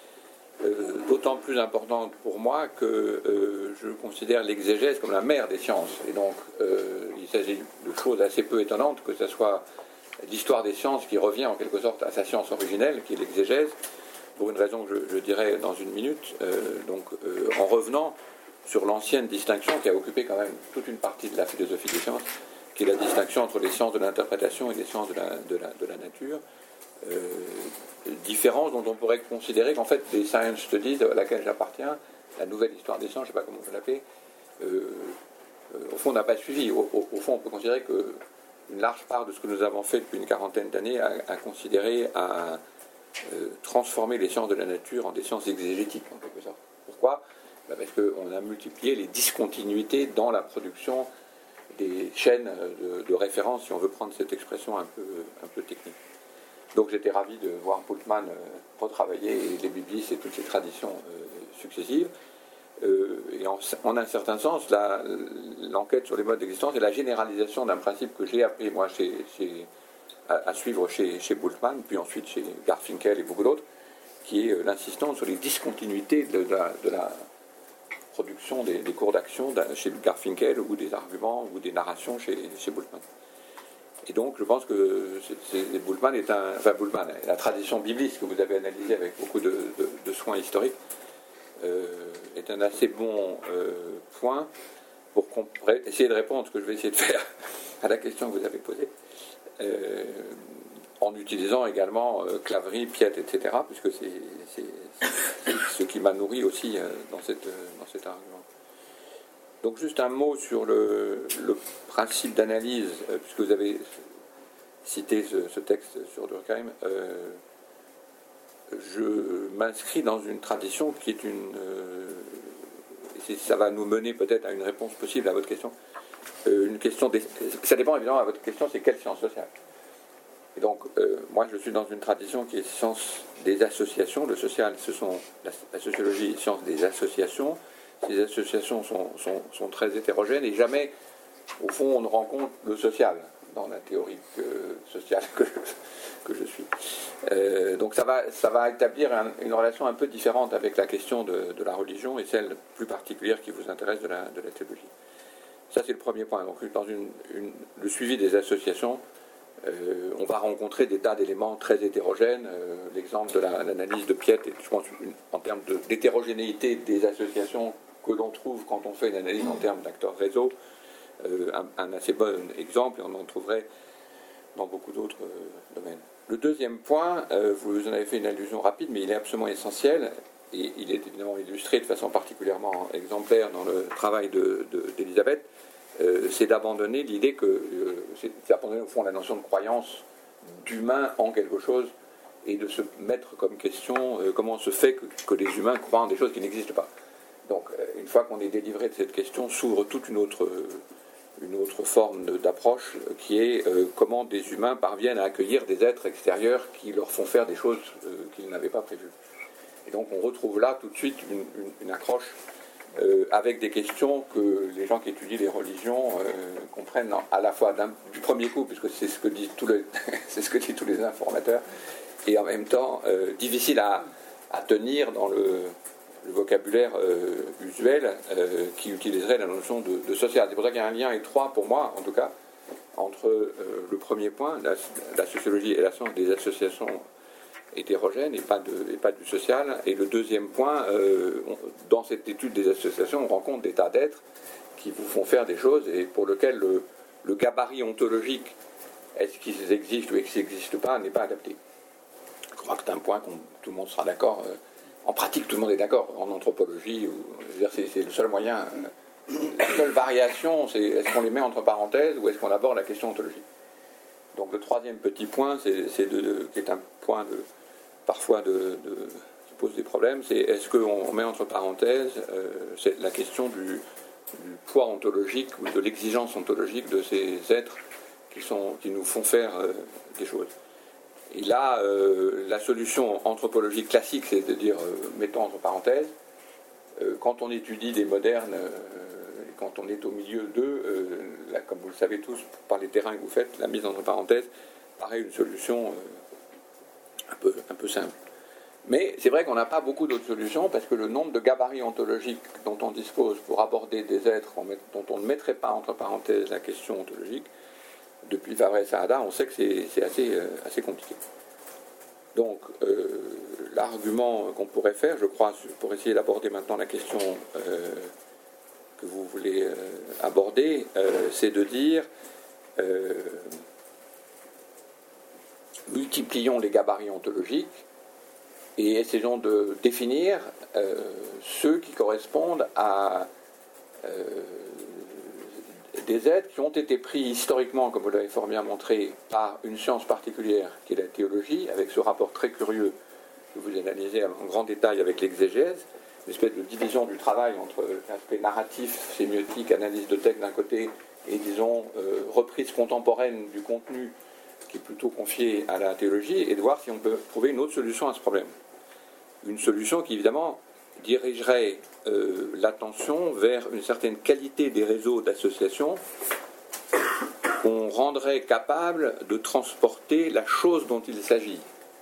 Speaker 3: Euh, d'autant plus importante pour moi que euh, je considère l'exégèse comme la mère des sciences. Et donc, euh, il s'agit de choses assez peu étonnantes, que ce soit l'histoire des sciences qui revient en quelque sorte à sa science originelle, qui est l'exégèse, pour une raison que je, je dirai dans une minute, euh, donc euh, en revenant sur l'ancienne distinction qui a occupé quand même toute une partie de la philosophie des sciences, qui est la distinction entre les sciences de l'interprétation et les sciences de la, de la, de la nature. Euh, différence dont on pourrait considérer qu'en fait les science studies à laquelle j'appartiens, la nouvelle histoire des sciences, je ne sais pas comment on peut l'appeler, euh, euh, au fond n'a pas suivi. Au, au, au fond, on peut considérer que une large part de ce que nous avons fait depuis une quarantaine d'années a, a considéré à euh, transformer les sciences de la nature en des sciences exégétiques, en quelque sorte. Pourquoi ? Ben parce qu'on a multiplié les discontinuités dans la production des chaînes de, de référence, si on veut prendre cette expression un peu, un peu technique. Donc j'étais ravi de voir Bultmann euh, retravailler les biblistes et toutes ces traditions euh, successives. Euh, et en, en un certain sens, la, l'enquête sur les modes d'existence est la généralisation d'un principe que j'ai appris moi chez, chez, à, à suivre chez, chez Bultmann, puis ensuite chez Garfinkel et beaucoup d'autres, qui est euh, l'insistance sur les discontinuités de, de, la, de la production des, des cours d'action chez Garfinkel, ou des arguments ou des narrations chez, chez Bultmann. Et donc, je pense que c'est, c'est, Bultmann est un, enfin Bultmann, la tradition biblique que vous avez analysée avec beaucoup de, de, de soins historiques, euh, est un assez bon euh, point pour essayer de répondre, ce que je vais essayer de faire, à la question que vous avez posée, euh, en utilisant également euh, Claverie, Piette, et cetera, puisque c'est, c'est, c'est ce qui m'a nourri aussi euh, dans, cette, dans cet argument. Donc juste un mot sur le, le principe d'analyse, euh, puisque vous avez cité ce, ce texte sur Durkheim. Euh, je m'inscris dans une tradition qui est une... Euh, et ça va nous mener peut-être à une réponse possible à votre question. Euh, une question des, ça dépend évidemment à votre question, c'est quelle science sociale. Et donc, euh, moi, je suis dans une tradition qui est science des associations. Le social, ce sont la, la sociologie, science des associations. Ces associations sont, sont, sont très hétérogènes et jamais, au fond, on ne rencontre le social dans la théorie que, sociale que je, que je suis. Euh, donc ça va, ça va établir un, une relation un peu différente avec la question de, de la religion et celle plus particulière qui vous intéresse de la, de la théologie. Ça, c'est le premier point. Donc, dans une, une, le suivi des associations, euh, on va rencontrer des tas d'éléments très hétérogènes. Euh, l'exemple de la, l'analyse de Piette est, je pense, une, en termes de, d'hétérogénéité des associations que l'on trouve quand on fait une analyse en termes d'acteurs réseau, euh, un, un assez bon exemple, et on en trouverait dans beaucoup d'autres euh, domaines. Le deuxième point, euh, vous en avez fait une allusion rapide, mais il est absolument essentiel, et il est évidemment illustré de façon particulièrement exemplaire dans le travail de, de, d'Elisabeth, euh, c'est d'abandonner l'idée que, euh, c'est d'abandonner au fond la notion de croyance d'humain en quelque chose, et de se mettre comme question euh, comment se fait que, que les humains croient en des choses qui n'existent pas. Donc, une fois qu'on est délivré de cette question, s'ouvre toute une autre, une autre forme d'approche qui est euh, comment des humains parviennent à accueillir des êtres extérieurs qui leur font faire des choses euh, qu'ils n'avaient pas prévues. Et donc, on retrouve là tout de suite une, une, une accroche euh, avec des questions que les gens qui étudient les religions euh, comprennent à la fois du premier coup, puisque c'est ce que disent tous les, c'est ce que disent tous les informateurs, et en même temps euh, difficile à, à tenir dans le, le vocabulaire euh, usuel euh, qui utiliserait la notion de, de social. C'est pour ça qu'il y a un lien étroit, pour moi en tout cas, entre euh, le premier point, la, la sociologie et la science des associations hétérogènes et pas, de, et pas du social, et le deuxième point, euh, on, dans cette étude des associations, on rencontre des tas d'êtres qui vous font faire des choses et pour lesquels le, le gabarit ontologique, est-ce qu'ils existent ou est-ce qu'ils n'existent pas, n'est pas adapté. Je crois que c'est un point qu'on tout le monde sera d'accord. Euh, en pratique, tout le monde est d'accord. En anthropologie, ou, c'est, c'est le seul moyen. Euh, la seule variation, c'est est-ce qu'on les met entre parenthèses ou est-ce qu'on aborde la question ontologique. Donc le troisième petit point, c'est, c'est de, de, qui est un point de, parfois de, de, qui pose des problèmes, c'est est-ce qu'on met entre parenthèses euh, c'est la question du, du poids ontologique ou de l'exigence ontologique de ces êtres qui, sont, qui nous font faire euh, des choses. Et là, euh, la solution anthropologique classique, c'est de dire, euh, mettons entre parenthèses, euh, quand on étudie des modernes, euh, et quand on est au milieu d'eux, euh, là, comme vous le savez tous, par les terrains que vous faites, la mise entre parenthèses paraît une solution euh, un, peu, un peu simple. Mais c'est vrai qu'on n'a pas beaucoup d'autres solutions, parce que le nombre de gabarits ontologiques dont on dispose pour aborder des êtres dont on ne mettrait pas entre parenthèses la question ontologique, depuis Favre et Saada, on sait que c'est, c'est assez, euh, assez compliqué. Donc, euh, l'argument qu'on pourrait faire, je crois, pour essayer d'aborder maintenant la question euh, que vous voulez euh, aborder, euh, c'est de dire euh, multiplions les gabarits ontologiques et essayons de définir euh, ceux qui correspondent à euh, des êtres qui ont été pris historiquement, comme vous l'avez fort bien montré, par une science particulière qui est la théologie, avec ce rapport très curieux que vous analysez en grand détail avec l'exégèse, une espèce de division du travail entre l'aspect narratif, sémiotique, analyse de texte d'un côté, et disons euh, reprise contemporaine du contenu qui est plutôt confié à la théologie, et de voir si on peut trouver une autre solution à ce problème. Une solution qui évidemment dirigerait euh, l'attention vers une certaine qualité des réseaux d'associations qu'on rendrait capable de transporter la chose dont il s'agit.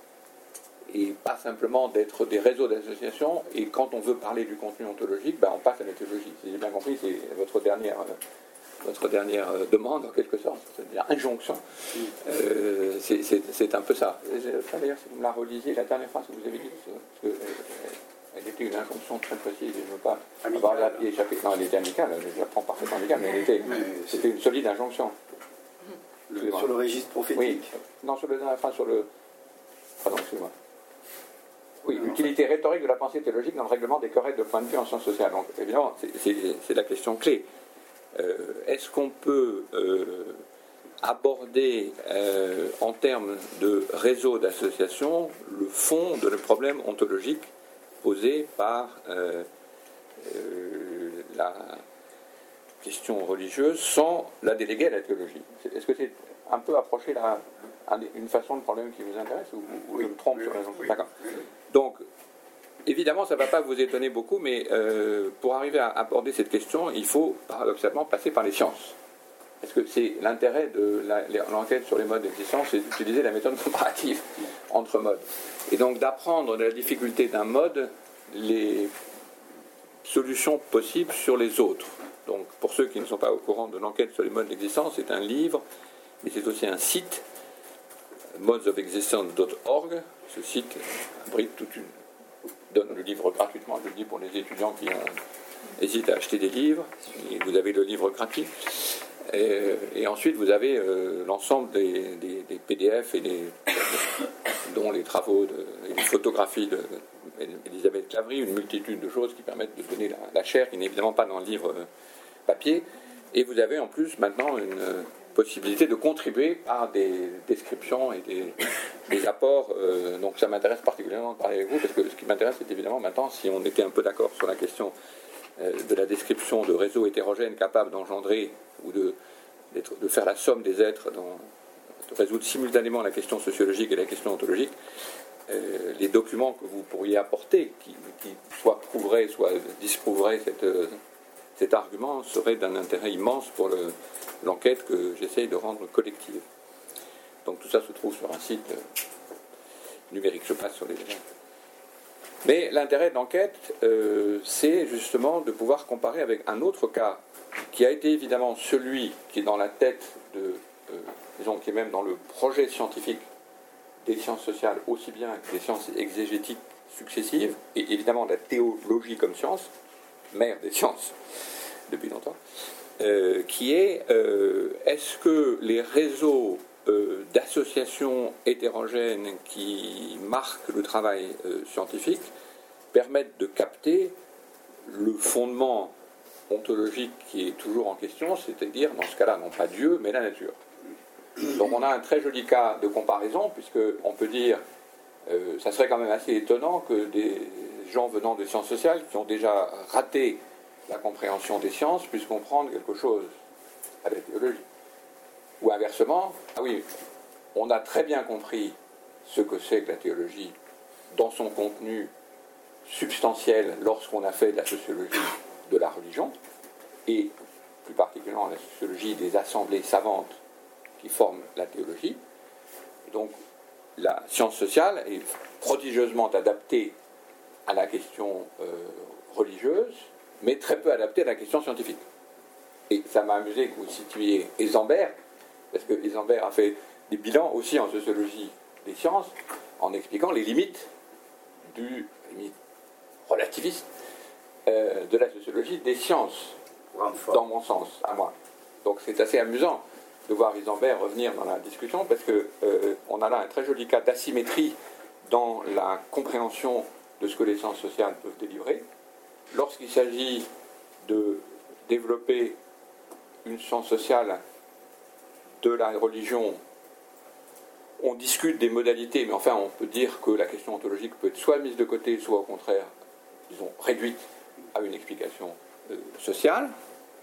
Speaker 3: Et pas simplement d'être des réseaux d'associations, et quand on veut parler du contenu ontologique, ben on passe à la théologie. Si j'ai bien compris, c'est votre dernière, euh, votre dernière euh, demande, en quelque sorte, c'est-à-dire injonction. Euh, c'est, c'est, c'est un peu ça. D'ailleurs, si vous me la relisiez, la dernière phrase que vous avez dite, parce que, euh, elle était une injonction très précise, et je ne veux pas avoir la pied échappé. Non, elle était amicale, je la prends parfaitement amicale, mais elle était, c'était une solide injonction.
Speaker 4: Le, sur le registre prophétique.
Speaker 3: Oui, non, sur le, enfin, sur le... Pardon, excusez-moi. Oui, l'utilité rhétorique de la pensée théologique dans le règlement des querelles de point de vue en sciences sociales. Donc, évidemment, c'est, c'est, c'est la question clé. Euh, est-ce qu'on peut euh, aborder, euh, en termes de réseau d'associations, le fond de le problème ontologique posé par euh, euh, la question religieuse sans la déléguer à la théologie? Est-ce que c'est un peu approcher la, une façon de problème qui vous intéresse, ou, ou oui, je me trompe oui, sur la oui, D'accord. Oui. Donc, évidemment, ça ne va pas vous étonner beaucoup, mais euh, pour arriver à aborder cette question, il faut paradoxalement passer par les sciences. Parce que c'est l'intérêt de la, l'enquête sur les modes d'existence, c'est d'utiliser la méthode comparative entre modes. Et donc d'apprendre de la difficulté d'un mode les solutions possibles sur les autres. Donc pour ceux qui ne sont pas au courant de l'enquête sur les modes d'existence, c'est un livre, mais c'est aussi un site, modes of existence dot org. Ce site abrite toute une... donne le livre gratuitement, je le dis pour les étudiants qui ont, hésitent à acheter des livres. Et vous avez le livre gratuit. Et, et ensuite, vous avez euh, l'ensemble des, des, des P D F et des, dont les travaux de, et les photographies d'Elisabeth Claverie, une multitude de choses qui permettent de donner la, la chair, qui n'est évidemment pas dans le livre euh, papier. Et vous avez en plus maintenant une euh, possibilité de contribuer par des descriptions et des, des apports. Euh, donc ça m'intéresse particulièrement de parler avec vous, parce que ce qui m'intéresse, c'est évidemment maintenant, si on était un peu d'accord sur la question euh, de la description de réseaux hétérogènes capables d'engendrer ou de, de faire la somme des êtres, dans, de résoudre simultanément la question sociologique et la question ontologique, euh, les documents que vous pourriez apporter, qui, qui soit prouveraient, soit disprouveraient cette, euh, cet argument, seraient d'un intérêt immense pour le, l'enquête que j'essaye de rendre collective. Donc tout ça se trouve sur un site euh, numérique se passe sur les éléments. Mais l'intérêt de l'enquête, euh, c'est justement de pouvoir comparer avec un autre cas qui a été évidemment celui qui est dans la tête de, euh, disons, qui est même dans le projet scientifique des sciences sociales, aussi bien que des sciences exégétiques successives, et évidemment la théologie comme science, mère des sciences depuis longtemps, euh, qui est euh, est-ce que les réseaux euh, d'associations hétérogènes qui marquent le travail euh, scientifique permettent de capter le fondement ontologique qui est toujours en question, c'est-à-dire dans ce cas-là non pas Dieu mais la nature. Donc on a un très joli cas de comparaison, puisqu'on peut dire, euh, ça serait quand même assez étonnant que des gens venant des sciences sociales, qui ont déjà raté la compréhension des sciences, puissent comprendre quelque chose à la théologie. Ou inversement, ah oui, on a très bien compris ce que c'est que la théologie dans son contenu substantiel lorsqu'on a fait de la sociologie de la religion, et plus particulièrement la sociologie des assemblées savantes qui forment la théologie. Et donc, la science sociale est prodigieusement adaptée à la question euh, religieuse, mais très peu adaptée à la question scientifique. Et ça m'a amusé que vous citiez Esembert, parce que Esembert a fait des bilans aussi en sociologie des sciences, en expliquant les limites du limite relativiste euh, de la sociologie des sciences, dans mon sens, à moi. Donc c'est assez amusant de voir Esembert revenir dans la discussion, parce qu'on euh, a là un très joli cas d'asymétrie dans la compréhension de ce que les sciences sociales peuvent délivrer. Lorsqu'il s'agit de développer une science sociale de la religion, on discute des modalités, mais enfin on peut dire que la question ontologique peut être soit mise de côté, soit au contraire, disons, réduite à une explication euh, sociale.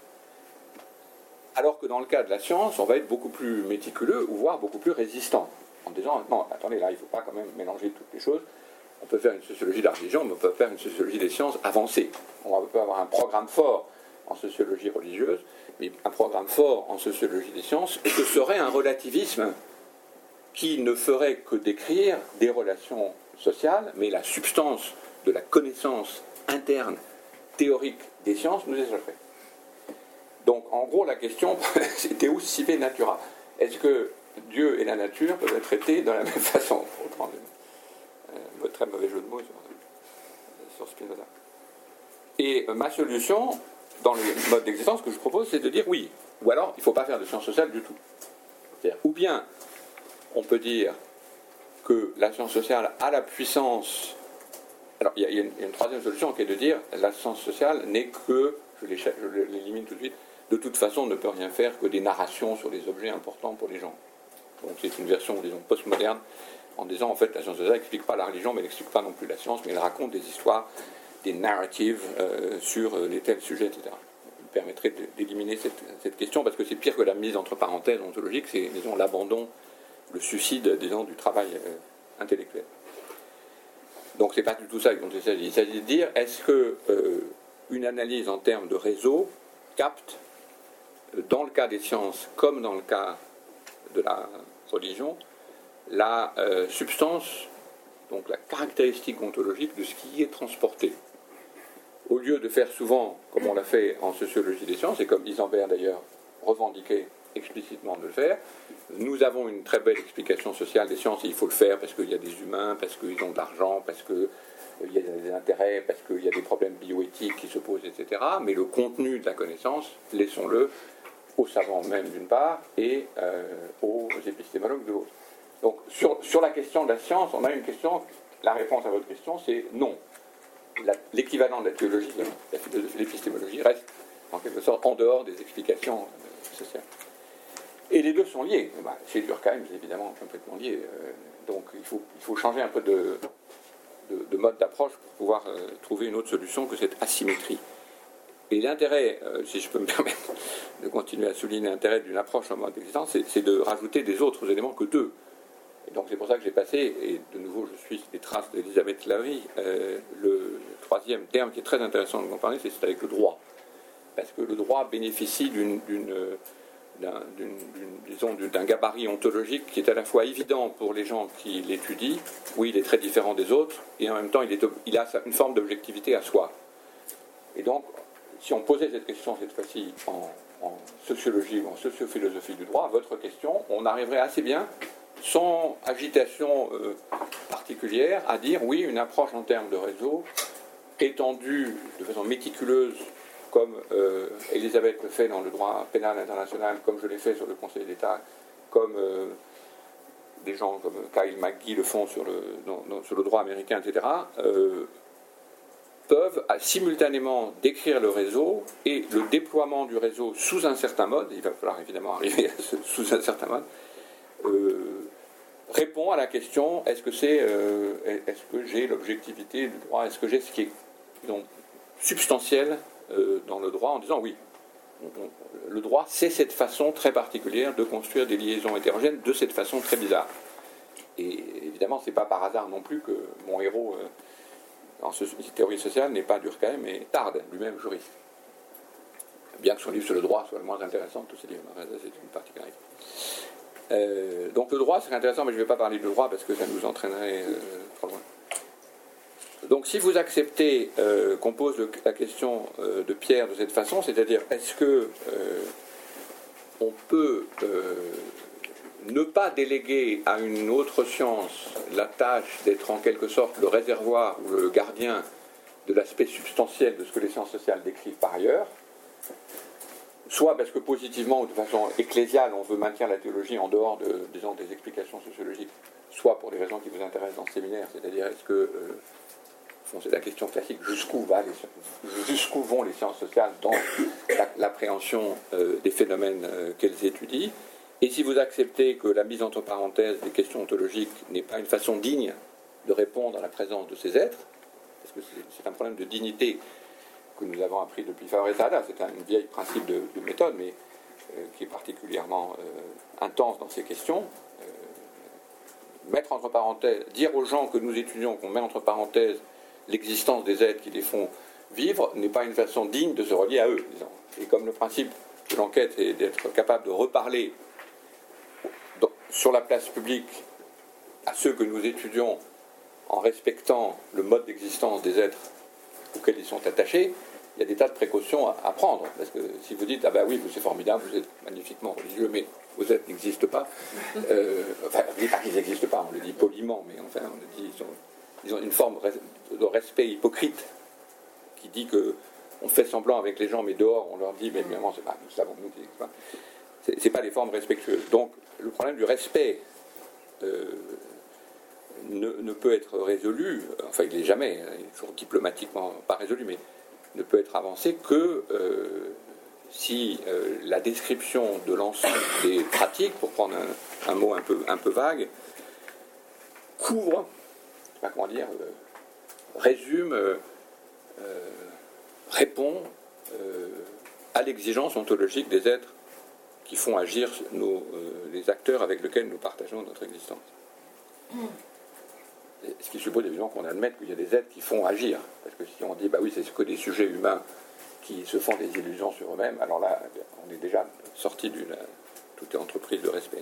Speaker 3: Alors que dans le cas de la science, on va être beaucoup plus méticuleux, ou voire beaucoup plus résistant, en disant, non, attendez, là, il ne faut pas quand même mélanger toutes les choses. On peut faire une sociologie de la religion, mais on peut faire une sociologie des sciences avancée. On peut avoir un programme fort en sociologie religieuse, mais un programme fort en sociologie des sciences, ce serait un relativisme qui ne ferait que décrire des relations sociales, mais la substance de la connaissance interne, théorique des sciences nous échapperait. Donc, en gros, la question, c'est Deus sive natura. Est-ce que Dieu et la nature peuvent être traités de la même façon? Pour prendre un très mauvais jeu de mots sur, sur Spinoza. Et euh, ma solution, dans le mode d'existence que je propose, c'est de dire oui. Ou alors, il ne faut pas faire de sciences sociales du tout. C'est-à-dire, ou bien, on peut dire que la science sociale a la puissance. Alors, il y, y a une troisième solution qui est de dire la science sociale n'est que, je l'élimine tout de suite, de toute façon, on ne peut rien faire que des narrations sur des objets importants pour les gens. Donc c'est une version, disons, postmoderne, en disant, en fait, la science sociale n'explique pas la religion, mais elle n'explique pas non plus la science, mais elle raconte des histoires, des narratives euh, sur euh, les tels sujets, et cetera. Ça permettrait d'éliminer cette, cette question, parce que c'est pire que la mise entre parenthèses ontologique, c'est, disons, l'abandon, le suicide, disons, du travail euh, intellectuel. Donc c'est pas du tout ça dont il s'agit. Il s'agit de dire, est-ce que euh, une analyse en termes de réseau capte, dans le cas des sciences comme dans le cas de la religion, la euh, substance, donc la caractéristique ontologique de ce qui est transporté. Au lieu de faire souvent, comme on l'a fait en sociologie des sciences, et comme Esembert d'ailleurs revendiquait explicitement de le faire, nous avons une très belle explication sociale des sciences, et il faut le faire parce qu'il y a des humains, parce qu'ils ont de l'argent, parce qu'il y a des intérêts, parce qu'il y a des problèmes bioéthiques qui se posent, et cetera. Mais le contenu de la connaissance, laissons-le aux savants même d'une part, et euh, aux épistémologues de l'autre. Donc sur, sur la question de la science, on a une question, la réponse à votre question, c'est non. La, l'équivalent de la théologie, la philosophie de l'épistémologie, reste en quelque sorte en dehors des explications euh, sociales. Et les deux sont liés. Ben, chez Durkheim, c'est évidemment complètement lié. Euh, donc il faut, il faut changer un peu de, de, de mode d'approche pour pouvoir euh, trouver une autre solution que cette asymétrie. Et l'intérêt, euh, si je peux me permettre de continuer à souligner l'intérêt d'une approche en mode d'existence, c'est, c'est de rajouter des autres éléments que deux. Et donc c'est pour ça que j'ai passé, et de nouveau je suis les traces d'Elisabeth Lavie, euh, le troisième terme qui est très intéressant de comparer, c'est, c'est avec le droit. Parce que le droit bénéficie d'une, d'une, d'un, d'une, d'une, disons, d'un gabarit ontologique qui est à la fois évident pour les gens qui l'étudient, oui, il est très différent des autres, et en même temps, il, est, il a une forme d'objectivité à soi. Et donc, si on posait cette question cette fois-ci en, en sociologie ou en sociophilosophie du droit, votre question, on arriverait assez bien, sans agitation euh, particulière, à dire oui, une approche en termes de réseau, étendue de façon méticuleuse, comme euh, Elisabeth le fait dans le droit pénal international, comme je l'ai fait sur le Conseil d'État, comme euh, des gens comme Kyle McGee le font sur le, non, non, sur le droit américain, et cetera, euh, peuvent simultanément décrire le réseau et le déploiement du réseau sous un certain mode, il va falloir évidemment arriver à ce, sous un certain mode, euh, répond à la question est-ce que c'est, euh, est-ce que j'ai l'objectivité du droit, est-ce que j'ai ce qui est disons, substantiel euh, dans le droit, en disant oui, on, on, le droit c'est cette façon très particulière de construire des liaisons hétérogènes de cette façon très bizarre. Et évidemment, c'est pas par hasard non plus que mon héros euh, en théorie sociale n'est pas Durkheim, mais Tarde, lui-même juriste. Bien que son livre sur le droit soit le moins intéressant de tous ces livres, c'est une particularité. Euh, donc le droit, c'est intéressant, mais je ne vais pas parler de droit parce que ça nous entraînerait euh, trop loin. Donc si vous acceptez euh, qu'on pose le, la question euh, de Pierre de cette façon, c'est-à-dire est-ce que euh, on peut euh, ne pas déléguer à une autre science la tâche d'être en quelque sorte le réservoir ou le gardien de l'aspect substantiel de ce que les sciences sociales décrivent par ailleurs, soit parce que positivement ou de façon ecclésiale on veut maintenir la théologie en dehors de, disons, des explications sociologiques, soit pour les raisons qui vous intéressent dans ce séminaire, c'est-à-dire est-ce que, euh, bon, c'est la question classique, jusqu'où, va les, jusqu'où vont les sciences sociales dans la, l'appréhension euh, des phénomènes euh, qu'elles étudient. Et si vous acceptez que la mise entre parenthèses des questions ontologiques n'est pas une façon digne de répondre à la présence de ces êtres, parce que c'est, c'est un problème de dignité que nous avons appris depuis Favre et Sada, c'est un vieil principe de, de méthode, mais euh, qui est particulièrement euh, intense dans ces questions. Euh, mettre entre parenthèses, dire aux gens que nous étudions qu'on met entre parenthèses l'existence des êtres qui les font vivre n'est pas une façon digne de se relier à eux, disons. Et comme le principe de l'enquête est d'être capable de reparler sur la place publique à ceux que nous étudions en respectant le mode d'existence des êtres auxquels ils sont attachés, il y a des tas de précautions à, à prendre. Parce que si vous dites, ah ben oui, vous c'est formidable, vous êtes magnifiquement religieux, mais vos êtres n'existent pas, euh, enfin, on ne dit pas qu'ils n'existent pas, on le dit poliment, mais enfin, on le dit, ils ont, ils ont une forme de respect hypocrite qui dit que on fait semblant avec les gens, mais dehors, on leur dit, mais évidemment, c'est pas, nous savons, nous, c'est pas, c'est, c'est pas des formes respectueuses. Donc, le problème du respect euh, ne, ne peut être résolu, enfin, il n'est jamais, il est toujours diplomatiquement pas résolu, mais ne peut être avancé que euh, si euh, la description de l'ensemble des pratiques, pour prendre un, un mot un peu, un peu vague, couvre, je sais pas comment dire, euh, résume, euh, euh, répond euh, à l'exigence ontologique des êtres qui font agir nos, euh, les acteurs avec lesquels nous partageons notre existence. Mm. Ce qui suppose évidemment qu'on admette qu'il y a des êtres qui font agir. Parce que si on dit, bah oui, c'est que des sujets humains qui se font des illusions sur eux-mêmes, alors là, on est déjà sorti d'une toute entreprise de respect.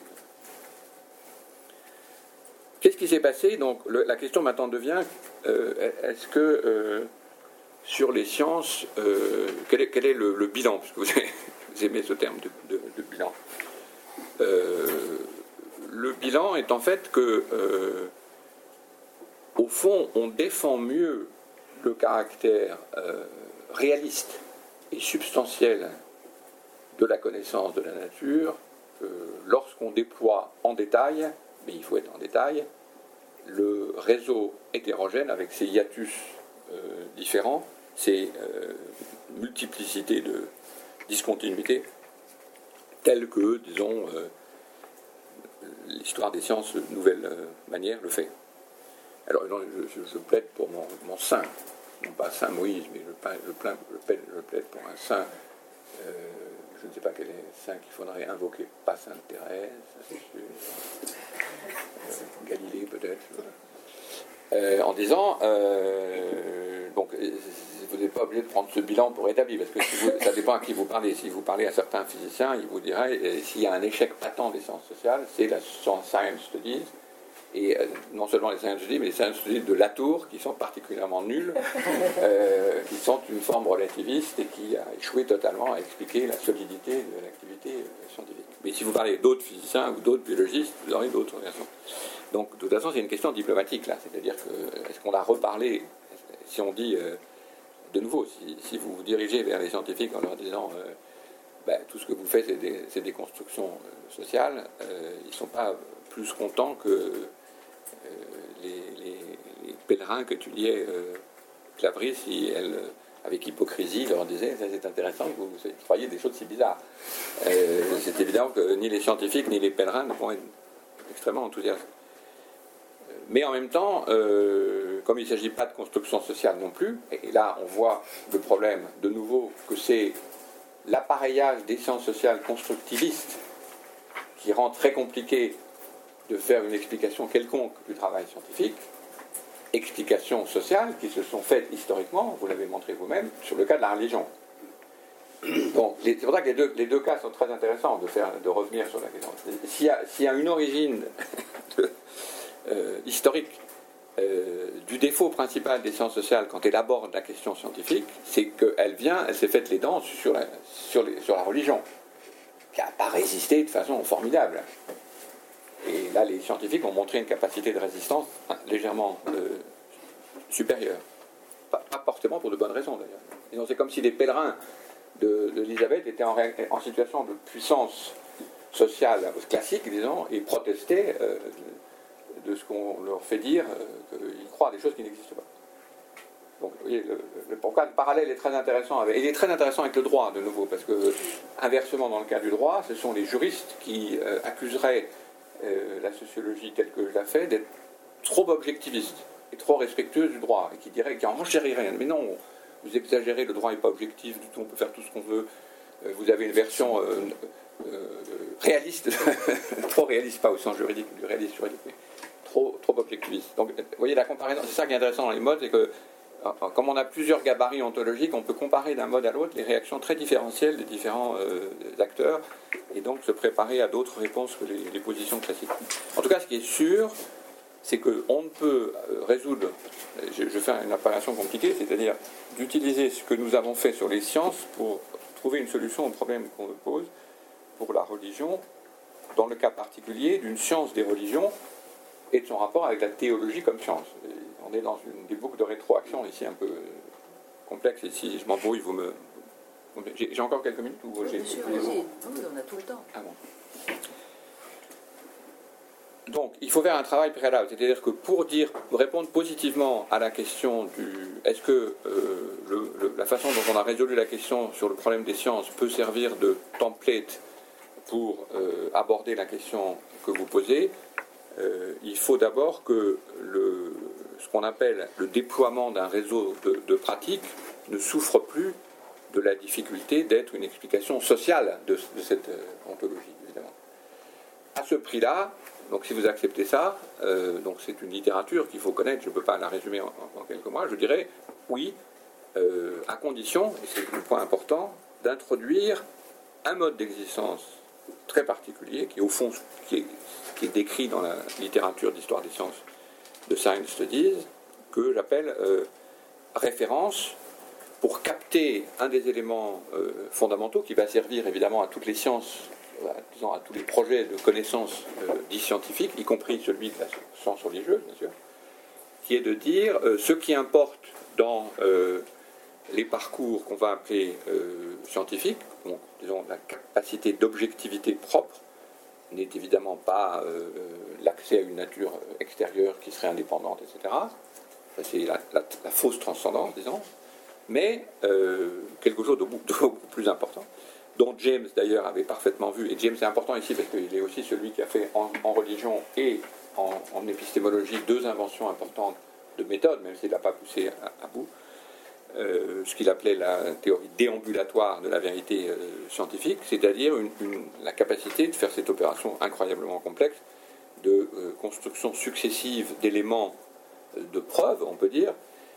Speaker 3: Qu'est-ce qui s'est passé? Donc, le, la question maintenant devient, euh, est-ce que euh, sur les sciences, euh, quel, est, quel est le, le bilan? Puisque vous, avez, vous aimez ce terme de, de, de bilan. Euh, le bilan est en fait que, euh, au fond, on défend mieux le caractère euh, réaliste et substantiel de la connaissance de la nature euh, lorsqu'on déploie en détail, mais il faut être en détail, le réseau hétérogène avec ses hiatus euh, différents, ses euh, multiplicités de discontinuités, telles que, disons, euh, l'histoire des sciences de nouvelle euh, manière le fait. Alors, je, je, je plaide pour mon, mon saint, non pas Saint Moïse, mais je, je, plaide, je, plaide, je plaide pour un saint, euh, je ne sais pas quel est le saint qu'il faudrait invoquer, pas Sainte Thérèse, euh, Galilée peut-être, euh, en disant, euh, donc, vous n'êtes pas obligé de prendre ce bilan pour établir, parce que si vous, ça dépend à qui vous parlez. Si vous parlez à certains physiciens, ils vous diraient euh, s'il y a un échec patent des sciences sociales, c'est la science studies, et euh, non seulement les science studies, mais les science studies de Latour, qui sont particulièrement nuls, euh, qui sont une forme relativiste et qui a échoué totalement à expliquer la solidité de l'activité euh, scientifique. Mais si vous parlez d'autres physiciens ou d'autres biologistes, vous aurez d'autres versions. Donc, de toute façon, c'est une question diplomatique, là. C'est-à-dire que, est-ce qu'on a reparlé, si on dit, euh, de nouveau, si, si vous vous dirigez vers les scientifiques en leur disant, euh, ben, tout ce que vous faites, c'est des, c'est des constructions euh, sociales, euh, ils ne sont pas plus contents que euh, les, les, les pèlerins qu'étudiait euh, Clavry, si elle, avec hypocrisie, leur disait, ça c'est intéressant, vous, vous croyez des choses si bizarres. Euh, c'est évident que ni les scientifiques, ni les pèlerins ne vont être extrêmement enthousiastes. Mais en même temps, euh, comme il ne s'agit pas de construction sociale non plus, et là on voit le problème de nouveau que c'est l'appareillage des sciences sociales constructivistes qui rend très compliqué de faire une explication quelconque du travail scientifique, explications sociales qui se sont faites historiquement, vous l'avez montré vous-même, sur le cas de la religion. Donc, c'est pour ça que les deux, les deux cas sont très intéressants de, faire, de revenir sur la question. S'il y a, s'il y a une origine de, Euh, historique euh, du défaut principal des sciences sociales quand elle aborde la question scientifique, c'est qu'elle vient, elle s'est faite les dents sur la, sur les, sur la religion, qui n'a pas résisté de façon formidable. Et là, les scientifiques ont montré une capacité de résistance hein, légèrement euh, supérieure. Pas, pas forcément pour de bonnes raisons, d'ailleurs. C'est comme si les pèlerins de, de l'Élisabeth étaient en, en situation de puissance sociale classique, disons, et protestaient euh, de ce qu'on leur fait dire, euh, qu'ils croient à des choses qui n'existent pas. Donc, vous voyez, le, le, pourquoi le parallèle est très intéressant avec, et il est très intéressant avec le droit, de nouveau, parce que, inversement, dans le cas du droit, ce sont les juristes qui euh, accuseraient euh, la sociologie telle que je la fais d'être trop objectiviste et trop respectueuse du droit, et qui diraient, qui en renchériraient. Mais non, vous exagérez, le droit n'est pas objectif du tout, on peut faire tout ce qu'on veut. Euh, vous avez une version euh, euh, réaliste, trop réaliste, pas au sens juridique, du réaliste juridique, mais Trop, trop objectiviste. Donc, vous voyez la comparaison, c'est ça qui est intéressant dans les modes, c'est que, comme on a plusieurs gabarits ontologiques, on peut comparer d'un mode à l'autre les réactions très différentielles des différents euh, acteurs, et donc se préparer à d'autres réponses que les, les positions classiques. En tout cas, ce qui est sûr, c'est qu'on ne peut résoudre, je, je fais une apparition compliquée, c'est-à-dire d'utiliser ce que nous avons fait sur les sciences pour trouver une solution au problème qu'on nous pose pour la religion, dans le cas particulier d'une science des religions, et de son rapport avec la théologie comme science. Et on est dans une des boucles de rétroaction ici un peu complexe, et si je m'embrouille, vous me... J'ai, j'ai encore quelques minutes ou j'ai...
Speaker 1: Bien sûr, oui, on a tout le temps.
Speaker 3: Ah bon. Donc, il faut faire un travail préalable, c'est-à-dire que pour dire, répondre positivement à la question du... Est-ce que euh, le, le, la façon dont on a résolu la question sur le problème des sciences peut servir de template pour euh, aborder la question que vous posez, Euh, il faut d'abord que le, ce qu'on appelle le déploiement d'un réseau de, de pratiques ne souffre plus de la difficulté d'être une explication sociale de, de cette euh, ontologie, évidemment. À ce prix-là, donc si vous acceptez ça, euh, donc c'est une littérature qu'il faut connaître, je ne peux pas la résumer en, en quelques mois, je dirais oui, euh, à condition, et c'est un point important, d'introduire un mode d'existence très particulier, qui au fond qui est, qui est décrit dans la littérature d'histoire des sciences de Science Studies, que j'appelle euh, référence pour capter un des éléments euh, fondamentaux qui va servir évidemment à toutes les sciences, à, disons, à tous les projets de connaissances euh, dits scientifiques, y compris celui de la science religieuse, bien sûr, qui est de dire euh, ce qui importe dans euh, les parcours qu'on va appeler euh, scientifiques, donc disons la capacité d'objectivité propre, n'est évidemment pas euh, l'accès à une nature extérieure qui serait indépendante, et cetera. Ça, c'est la, la, la fausse transcendance, disons, mais euh, quelque chose de beaucoup, de beaucoup plus important, dont James d'ailleurs avait parfaitement vu, et James est important ici parce qu'il est aussi celui qui a fait en, en religion et en, en épistémologie deux inventions importantes de méthode, même s'il n'a pas poussé à, à bout. Euh, ce qu'il appelait la théorie déambulatoire de la vérité euh, scientifique, c'est-à-dire une, une, la capacité de faire cette opération incroyablement complexe de euh, construction successive d'éléments euh, de preuve, on peut dire,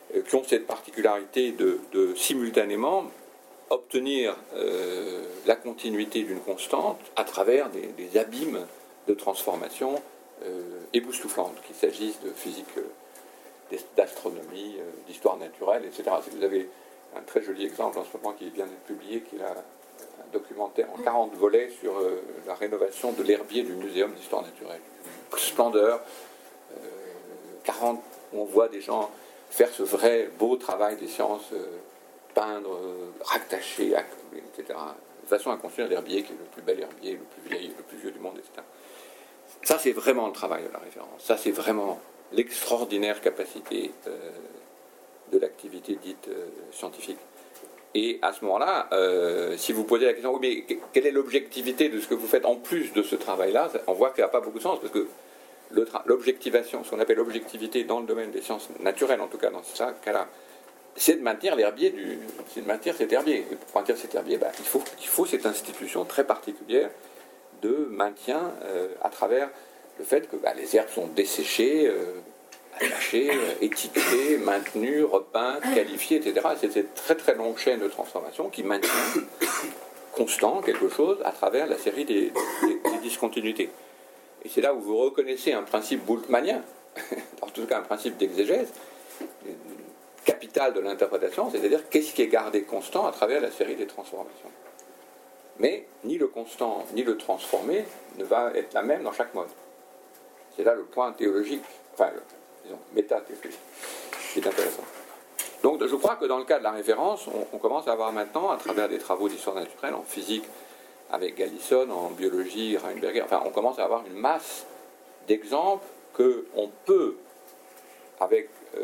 Speaker 3: euh, qui ont cette particularité de, de simultanément obtenir euh, la continuité d'une constante à travers des, des abîmes de transformation euh, époustouflantes, qu'il s'agisse de physique, euh, d'astronomie, euh, d'histoire naturelle, et cetera. Vous avez un très joli exemple en ce moment qui vient d'être publié, qui est un documentaire en quarante volets sur euh, la rénovation de l'herbier du Muséum d'histoire naturelle. Splendeur, euh, quarante, où on voit des gens faire ce vrai beau travail des sciences, euh, peindre, euh, rattacher, et cetera. De façon à construire l'herbier qui est le plus bel herbier, le plus vieil, le plus vieux du monde, et cetera. Ça, c'est vraiment le travail de la référence. Ça, c'est vraiment l'extraordinaire capacité euh, de l'activité dite euh, scientifique. Et à ce moment-là, euh, si vous posez la question, oui, mais quelle est l'objectivité de ce que vous faites en plus de ce travail-là, on voit qu'il n'y a pas beaucoup de sens, parce que l'objectivation, ce qu'on appelle l'objectivité dans le domaine des sciences naturelles, en tout cas dans ce cas-là, c'est de maintenir l'herbier du, c'est de maintenir cet herbier. Et pour maintenir cet herbier, ben, il faut, il faut cette institution très particulière de maintien euh, à travers le fait que ben, les herbes sont desséchées, euh, attachées, euh, étiquetées, maintenues, repeintes, qualifiées, et cetera. C'est cette très très longue chaîne de transformation qui maintient constant quelque chose à travers la série des, des, des discontinuités. Et c'est là où vous reconnaissez un principe bultmannien, en tout cas un principe d'exégèse, capital de l'interprétation, c'est-à-dire qu'est-ce qui est gardé constant à travers la série des transformations. Mais ni le constant ni le transformé ne va être la même dans chaque mode. C'est là le point théologique, enfin, le, disons, métathéologique, qui est intéressant. Donc je crois que dans le cas de la référence, on, on commence à avoir maintenant, à travers des travaux d'histoire naturelle, en physique avec Galison, en biologie, Reinberger, enfin on commence à avoir une masse d'exemples qu'on peut, avec euh,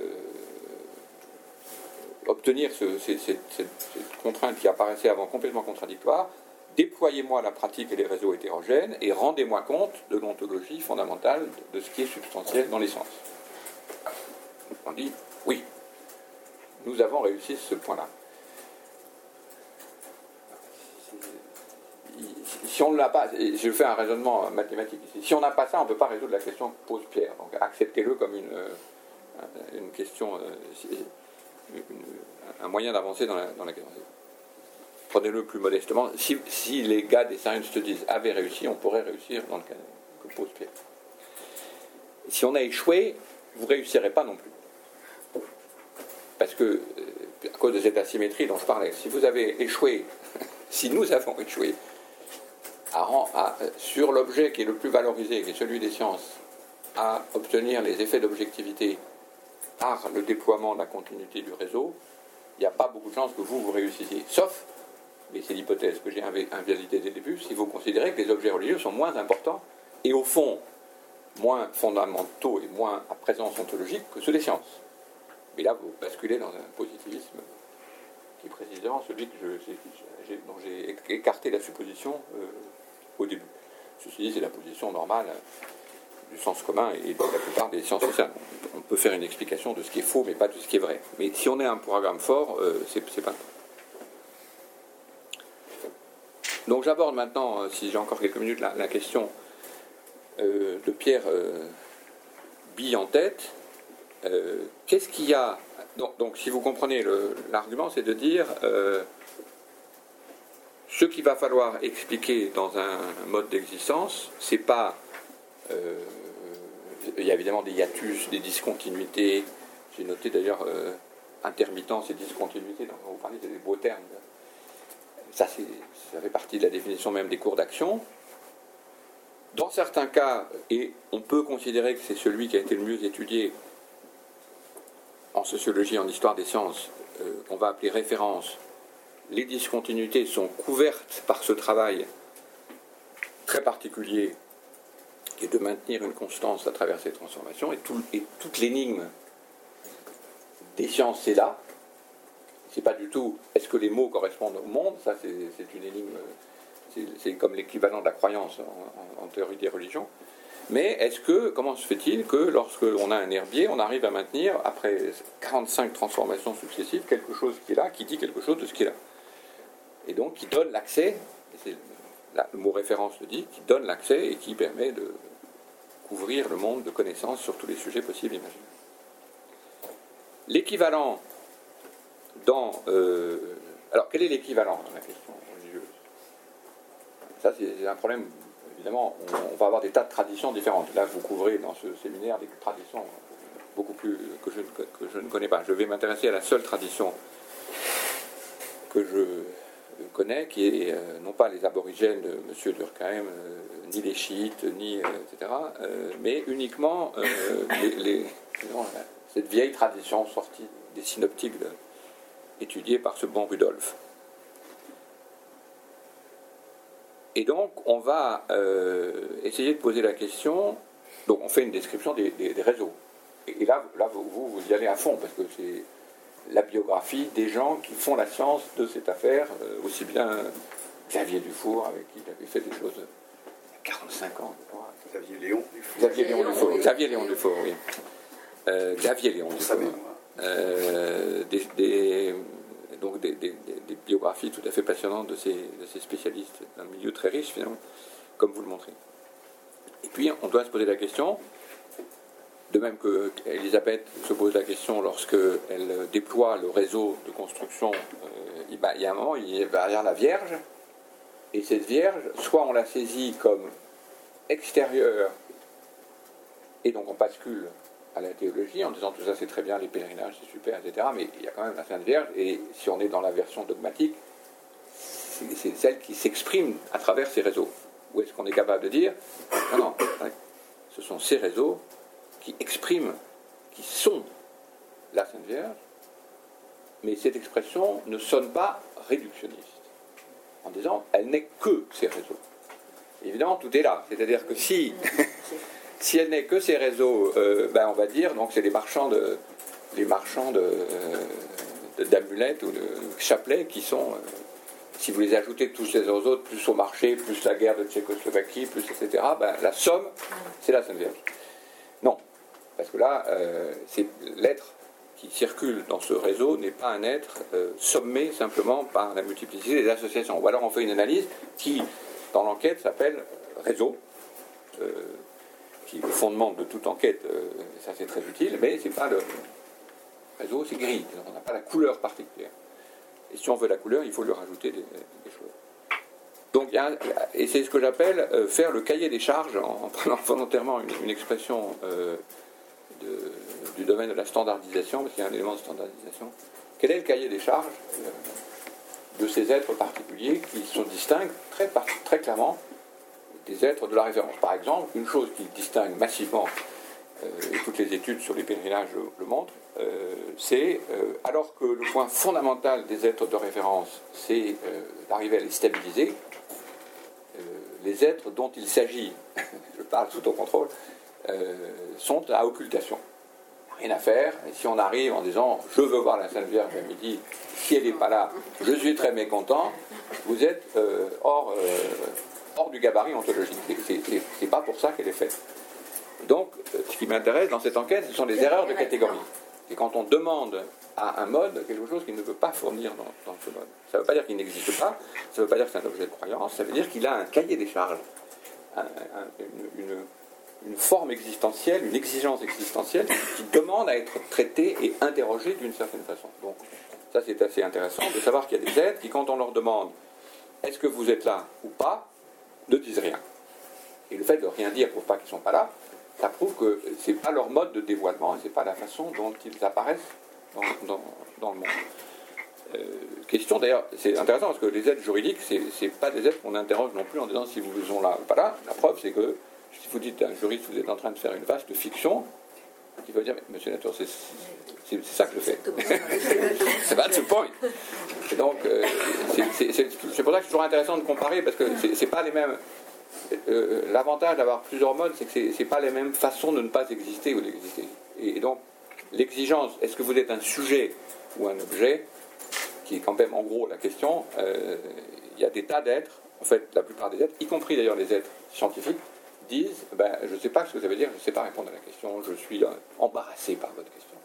Speaker 3: obtenir ce, cette, cette, cette contrainte qui apparaissait avant complètement contradictoire, déployez-moi la pratique et les réseaux hétérogènes et rendez-moi compte de l'ontologie fondamentale de ce qui est substantiel dans les sciences. On dit oui, nous avons réussi ce point-là. Si on ne l'a pas, je fais un raisonnement mathématique ici, si on n'a pas ça, on ne peut pas résoudre la question que pose Pierre. Donc acceptez-le comme une, une question, une, un moyen d'avancer dans la, dans la question. Prenez-le plus modestement. Si, si les gars des Science Studies avaient réussi, on pourrait réussir dans le cas que pose Pierre. Si on a échoué, vous ne réussirez pas non plus. Parce que, à cause de cette asymétrie dont je parlais, si vous avez échoué, si nous avons échoué à, à, sur l'objet qui est le plus valorisé, qui est celui des sciences, à obtenir les effets d'objectivité par le déploiement de la continuité du réseau, il n'y a pas beaucoup de chances que vous, vous réussissiez. Sauf, et c'est l'hypothèse que j'ai invalidée dès le début, si vous considérez que les objets religieux sont moins importants et au fond moins fondamentaux et moins à présence ontologique que ceux des sciences. Mais là, vous basculez dans un positivisme qui est précisément celui que je, j'ai, dont j'ai écarté la supposition euh, au début. Ceci dit, c'est la position normale du sens commun et de la plupart des sciences sociales. On peut faire une explication de ce qui est faux, mais pas de ce qui est vrai. Mais si on est un programme fort, euh, c'est, c'est pas. Donc j'aborde maintenant, si j'ai encore quelques minutes, la, la question euh, de Pierre euh, Bille en tête. Euh, qu'est-ce qu'il y a donc, donc si vous comprenez le, l'argument, c'est de dire euh, ce qu'il va falloir expliquer dans un mode d'existence, c'est pas euh, il y a évidemment des hiatus, des discontinuités. J'ai noté d'ailleurs euh, intermittence et discontinuité, dont vous parlez, c'est des beaux termes. Ça, c'est, ça fait partie de la définition même des cours d'action. Dans certains cas, et on peut considérer que c'est celui qui a été le mieux étudié en sociologie, en histoire des sciences, euh, qu'on va appeler référence, les discontinuités sont couvertes par ce travail très particulier qui est de maintenir une constance à travers ces transformations, et, tout, et toute l'énigme des sciences, c'est là. C'est pas du tout est-ce que les mots correspondent au monde, ça c'est, c'est une énigme, c'est, c'est comme l'équivalent de la croyance en, en, en théorie des religions. Mais est-ce que, comment se fait-il que lorsque on a un herbier, on arrive à maintenir, après quarante-cinq transformations successives, quelque chose qui est là, qui dit quelque chose de ce qui est là, et donc qui donne l'accès, et c'est, là, le mot référence le dit, qui donne l'accès et qui permet de couvrir le monde de connaissances sur tous les sujets possibles et imaginables. L'équivalent dans... Euh, alors, quel est l'équivalent dans la question religieuse? Ça, c'est un problème, évidemment, on, on va avoir des tas de traditions différentes. Là, vous couvrez dans ce séminaire des traditions beaucoup plus que je, que je ne connais pas. Je vais m'intéresser à la seule tradition que je connais, qui est euh, non pas les aborigènes de M. Durkheim, euh, ni les chiites, ni, euh, et cetera, euh, mais uniquement euh, les, les, non, cette vieille tradition sortie des synoptiques de, étudiée par ce bon Rudolf. Et donc, on va euh, essayer de poser la question. Donc, on fait une description des, des, des réseaux. Et, et là, là vous, vous y allez à fond, parce que c'est la biographie des gens qui font la science de cette affaire, euh, aussi bien Xavier Dufour, avec qui il avait fait des choses il y a quarante-cinq ans.
Speaker 2: Xavier Léon Dufour.
Speaker 3: Xavier Léon Dufour, Xavier Léon Dufour, oui. Euh, Xavier Léon Dufour. Euh, des, des, donc des, des, des biographies tout à fait passionnantes de ces, de ces spécialistes, d'un milieu très riche, finalement, comme vous le montrez. Et puis, on doit se poser la question, de même que Elisabeth se pose la question lorsqu'elle déploie le réseau de construction, euh, il, bah, il y a un moment, il va derrière la Vierge, et cette Vierge, soit on la saisit comme extérieure, et donc on bascule à la théologie en disant tout ça c'est très bien, les pèlerinages c'est super, et cetera. Mais il y a quand même la Sainte Vierge, et si on est dans la version dogmatique, c'est celle qui s'exprime à travers ces réseaux. Ou est-ce qu'on est capable de dire non, non, ce sont ces réseaux qui expriment, qui sont la Sainte Vierge, mais cette expression ne sonne pas réductionniste, en disant elle n'est que ces réseaux. Évidemment, tout est là. C'est-à-dire que si, si elle n'est que ces réseaux, euh, ben on va dire, donc c'est les marchands de, les marchands de, euh, d'amulettes ou de chapelets qui sont, euh, si vous les ajoutez tous les autres, plus au marché, plus la guerre de Tchécoslovaquie, plus et cetera, ben, la somme, c'est la Sainte Vierge. Non, parce que là, euh, c'est l'être qui circule dans ce réseau n'est pas un être euh, sommé simplement par la multiplicité des associations. Ou alors on fait une analyse qui, dans l'enquête, s'appelle réseau, euh, qui est le fondement de toute enquête, euh, ça c'est très utile, mais c'est pas le réseau, c'est gris, on n'a pas la couleur particulière. Et si on veut la couleur, il faut lui rajouter des, des choses. Donc, il y a un, et c'est ce que j'appelle euh, faire le cahier des charges, en, en prenant volontairement une, une expression euh, de, du domaine de la standardisation, parce qu'il y a un élément de standardisation. Quel est le cahier des charges euh, de ces êtres particuliers qui sont distincts très, très clairement des êtres de la référence? Par exemple, une chose qui distingue massivement, euh, et toutes les études sur les pèlerinages le, le montrent, euh, c'est, euh, alors que le point fondamental des êtres de référence, c'est euh, d'arriver à les stabiliser, euh, les êtres dont il s'agit, je parle sous ton contrôle, euh, sont à occultation. Rien à faire, et si on arrive en disant je veux voir la Sainte Vierge à midi, si elle n'est pas là, je suis très mécontent, vous êtes euh, hors, euh, hors du gabarit ontologique. C'est pas pour ça qu'elle est faite. Donc, ce qui m'intéresse dans cette enquête, ce sont les erreurs de catégorie. Et quand on demande à un mode quelque chose qu'il ne peut pas fournir dans, dans ce mode, ça ne veut pas dire qu'il n'existe pas, ça ne veut pas dire que c'est un objet de croyance, ça veut dire qu'il a un cahier des charges, un, un, une, une, une forme existentielle, une exigence existentielle qui demande à être traitée et interrogée d'une certaine façon. Donc, ça c'est assez intéressant de savoir qu'il y a des êtres qui, quand on leur demande est-ce que vous êtes là ou pas, ne disent rien. Et le fait de rien dire ne prouve pas qu'ils ne sont pas là, ça prouve que ce n'est pas leur mode de dévoilement, ce n'est pas la façon dont ils apparaissent dans, dans, dans le monde. Euh, question d'ailleurs, c'est intéressant parce que les êtres juridiques, ce n'est pas des êtres qu'on interroge non plus en disant si vous sont là ou pas là. La preuve, c'est que si vous dites à un juriste vous êtes en train de faire une vaste fiction, il va dire mais monsieur Latour, c'est ça que je fais. C'est pas the point. Et donc, euh, c'est pour ça que c'est toujours intéressant de comparer parce que c'est pas les mêmes. Euh, L'avantage d'avoir plusieurs modes, c'est que ce n'est pas les mêmes façons de ne pas exister ou d'exister. Et, et donc, l'exigence, est-ce que vous êtes un sujet ou un objet, qui est quand même en gros la question, euh, il y a des tas d'êtres, en fait, la plupart des êtres, y compris d'ailleurs les êtres scientifiques, disent, ben, je ne sais pas ce que ça veut dire, je ne sais pas répondre à la question, je suis euh, embarrassé par votre question.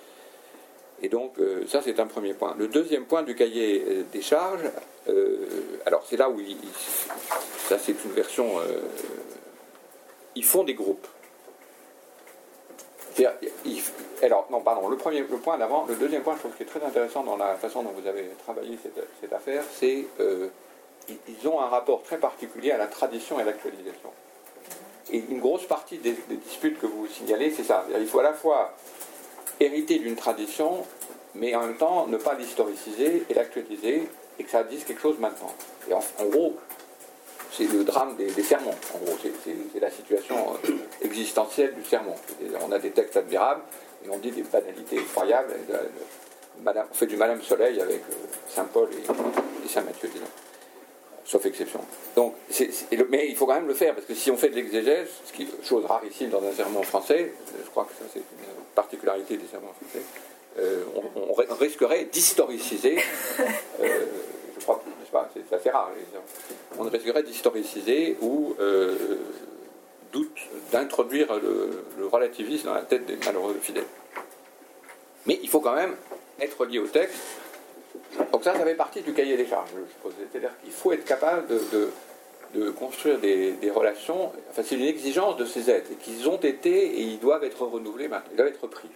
Speaker 3: Et donc, euh, ça, c'est un premier point. Le deuxième point du cahier euh, des charges, euh, alors c'est là où, il, il, ça c'est une version, euh, ils font des groupes. il, alors, non, pardon, le premier le point d'avant, le deuxième point, je trouve qui est très intéressant dans la façon dont vous avez travaillé cette, cette affaire, c'est euh, ils ont un rapport très particulier à la tradition et à l'actualisation. Et une grosse partie des, des disputes que vous signalez, c'est ça. Il faut à la fois hériter d'une tradition, mais en même temps ne pas l'historiciser et l'actualiser, et que ça dise quelque chose maintenant. Et en, en gros, c'est le drame des, des sermons. En gros, c'est, c'est, c'est la situation existentielle du sermon. On a des textes admirables, et on dit des banalités effroyables. Et de, de, Madame, on fait du Madame Soleil avec euh, Saint Paul et, et Saint Matthieu, disons. Sauf exception. Donc, c'est, c'est, mais il faut quand même le faire, parce que si on fait de l'exégèse, ce qui est chose rarissime dans un sermon français, je crois que ça c'est une particularité des sermons français, euh, on, on risquerait d'historiciser, euh, je crois, n'est-ce pas, c'est assez rare, on risquerait d'historiciser ou euh, doute, d'introduire le, le relativisme dans la tête des malheureux fidèles. Mais il faut quand même être lié au texte. Donc ça, ça fait partie du cahier des charges, je suppose. C'est-à-dire qu'il faut être capable de, de, de construire des, des relations. Enfin, c'est une exigence de ces êtres, et qu'ils ont été et ils doivent être renouvelés maintenant, ils doivent être repris.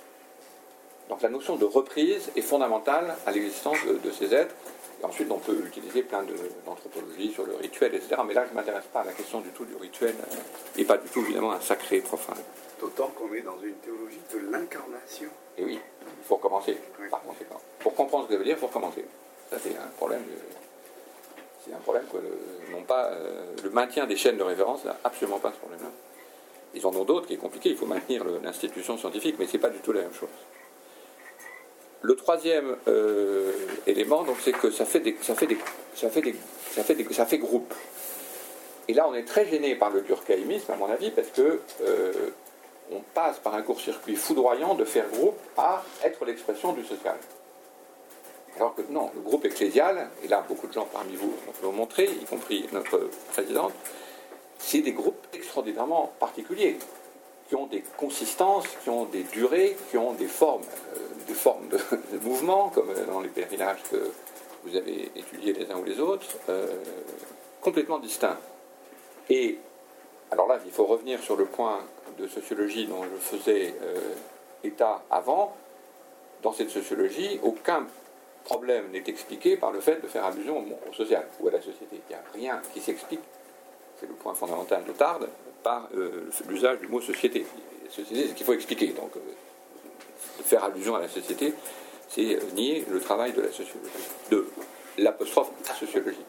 Speaker 3: Donc la notion de reprise est fondamentale à l'existence de, de ces êtres. Et ensuite, on peut utiliser plein de, d'anthropologie sur le rituel, et cetera. Mais là, je ne m'intéresse pas à la question du tout du rituel, et pas du tout, évidemment, un sacré profane.
Speaker 2: D'autant qu'on est dans une théologie de l'incarnation.
Speaker 3: Et oui, il faut recommencer, oui. Par conséquent. Pour comprendre ce que ça veut dire, il faut recommencer. Ça, c'est un problème. De, c'est un problème que le, non pas, euh, le maintien des chaînes de référence n'a absolument pas ce problème-là. Ils en ont d'autres qui est compliqué. Il faut maintenir le, l'institution scientifique, mais ce n'est pas du tout la même chose. Le troisième euh, élément, donc, c'est que ça fait des, ça fait des, ça fait des, ça fait des, ça fait groupe. Et là, on est très gêné par le durkheimisme, à mon avis, parce que euh, on passe par un court-circuit foudroyant de faire groupe à être l'expression du social. Alors que non, le groupe ecclésial, et là beaucoup de gens parmi vous l'ont montré, y compris notre présidente, c'est des groupes extraordinairement particuliers, qui ont des consistances, qui ont des durées, qui ont des formes, euh, des formes de, de mouvement, comme dans les pèlerinages que vous avez étudiés les uns ou les autres, euh, complètement distincts. Et alors là, il faut revenir sur le point de sociologie dont je faisais euh, état avant. Dans cette sociologie, aucun problème n'est expliqué par le fait de faire allusion au, au social ou à la société. Il n'y a rien qui s'explique, c'est le point fondamental de Tarde, par euh, l'usage du mot société. La société, c'est ce qu'il faut expliquer. Donc, euh, faire allusion à la société, c'est euh, nier le travail de la sociologie, de l'apostrophe à sociologie.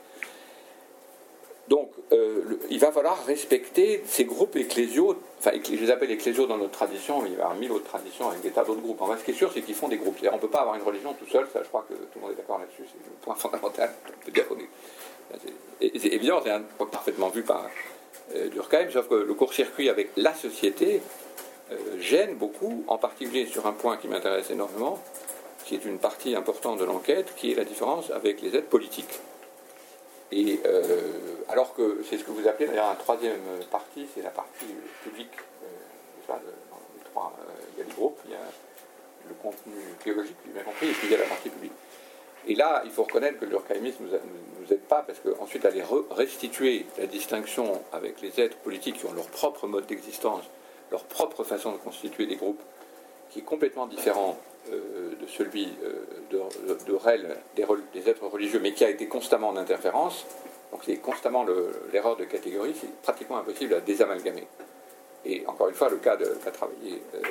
Speaker 3: Donc, euh, le, il va falloir respecter ces groupes ecclésiaux, enfin, je les appelle ecclésiaux dans notre tradition, mais il va y avoir mille autres traditions avec des tas d'autres groupes. Enfin, ce qui est sûr, c'est qu'ils font des groupes. C'est-à-dire, on ne peut pas avoir une religion tout seul, ça, je crois que tout le monde est d'accord là-dessus, c'est le point fondamental. On peut dire qu'on est... Et c'est évident, c'est un point parfaitement vu par euh, Durkheim, sauf que le court-circuit avec la société euh, gêne beaucoup, en particulier sur un point qui m'intéresse énormément, qui est une partie importante de l'enquête, qui est la différence avec les êtres politiques. Et euh, alors que c'est ce que vous appelez d'ailleurs un troisième partie, c'est la partie publique. Euh, ça, dans les trois, euh, il y a les groupes, il y a le contenu théologique, bien compris, et puis il y a la partie publique. Et là, il faut reconnaître que le durkheimisme ne nous, nous aide pas, parce qu'ensuite aller re- restituer la distinction avec les êtres politiques qui ont leur propre mode d'existence, leur propre façon de constituer des groupes, qui est complètement différent euh, de celui euh, de, de, de réel, des, des êtres religieux, mais qui a été constamment en interférence. Donc c'est constamment le, l'erreur de catégorie, c'est pratiquement impossible à désamalgamer. Et encore une fois, le cas de qu'a travaillé euh,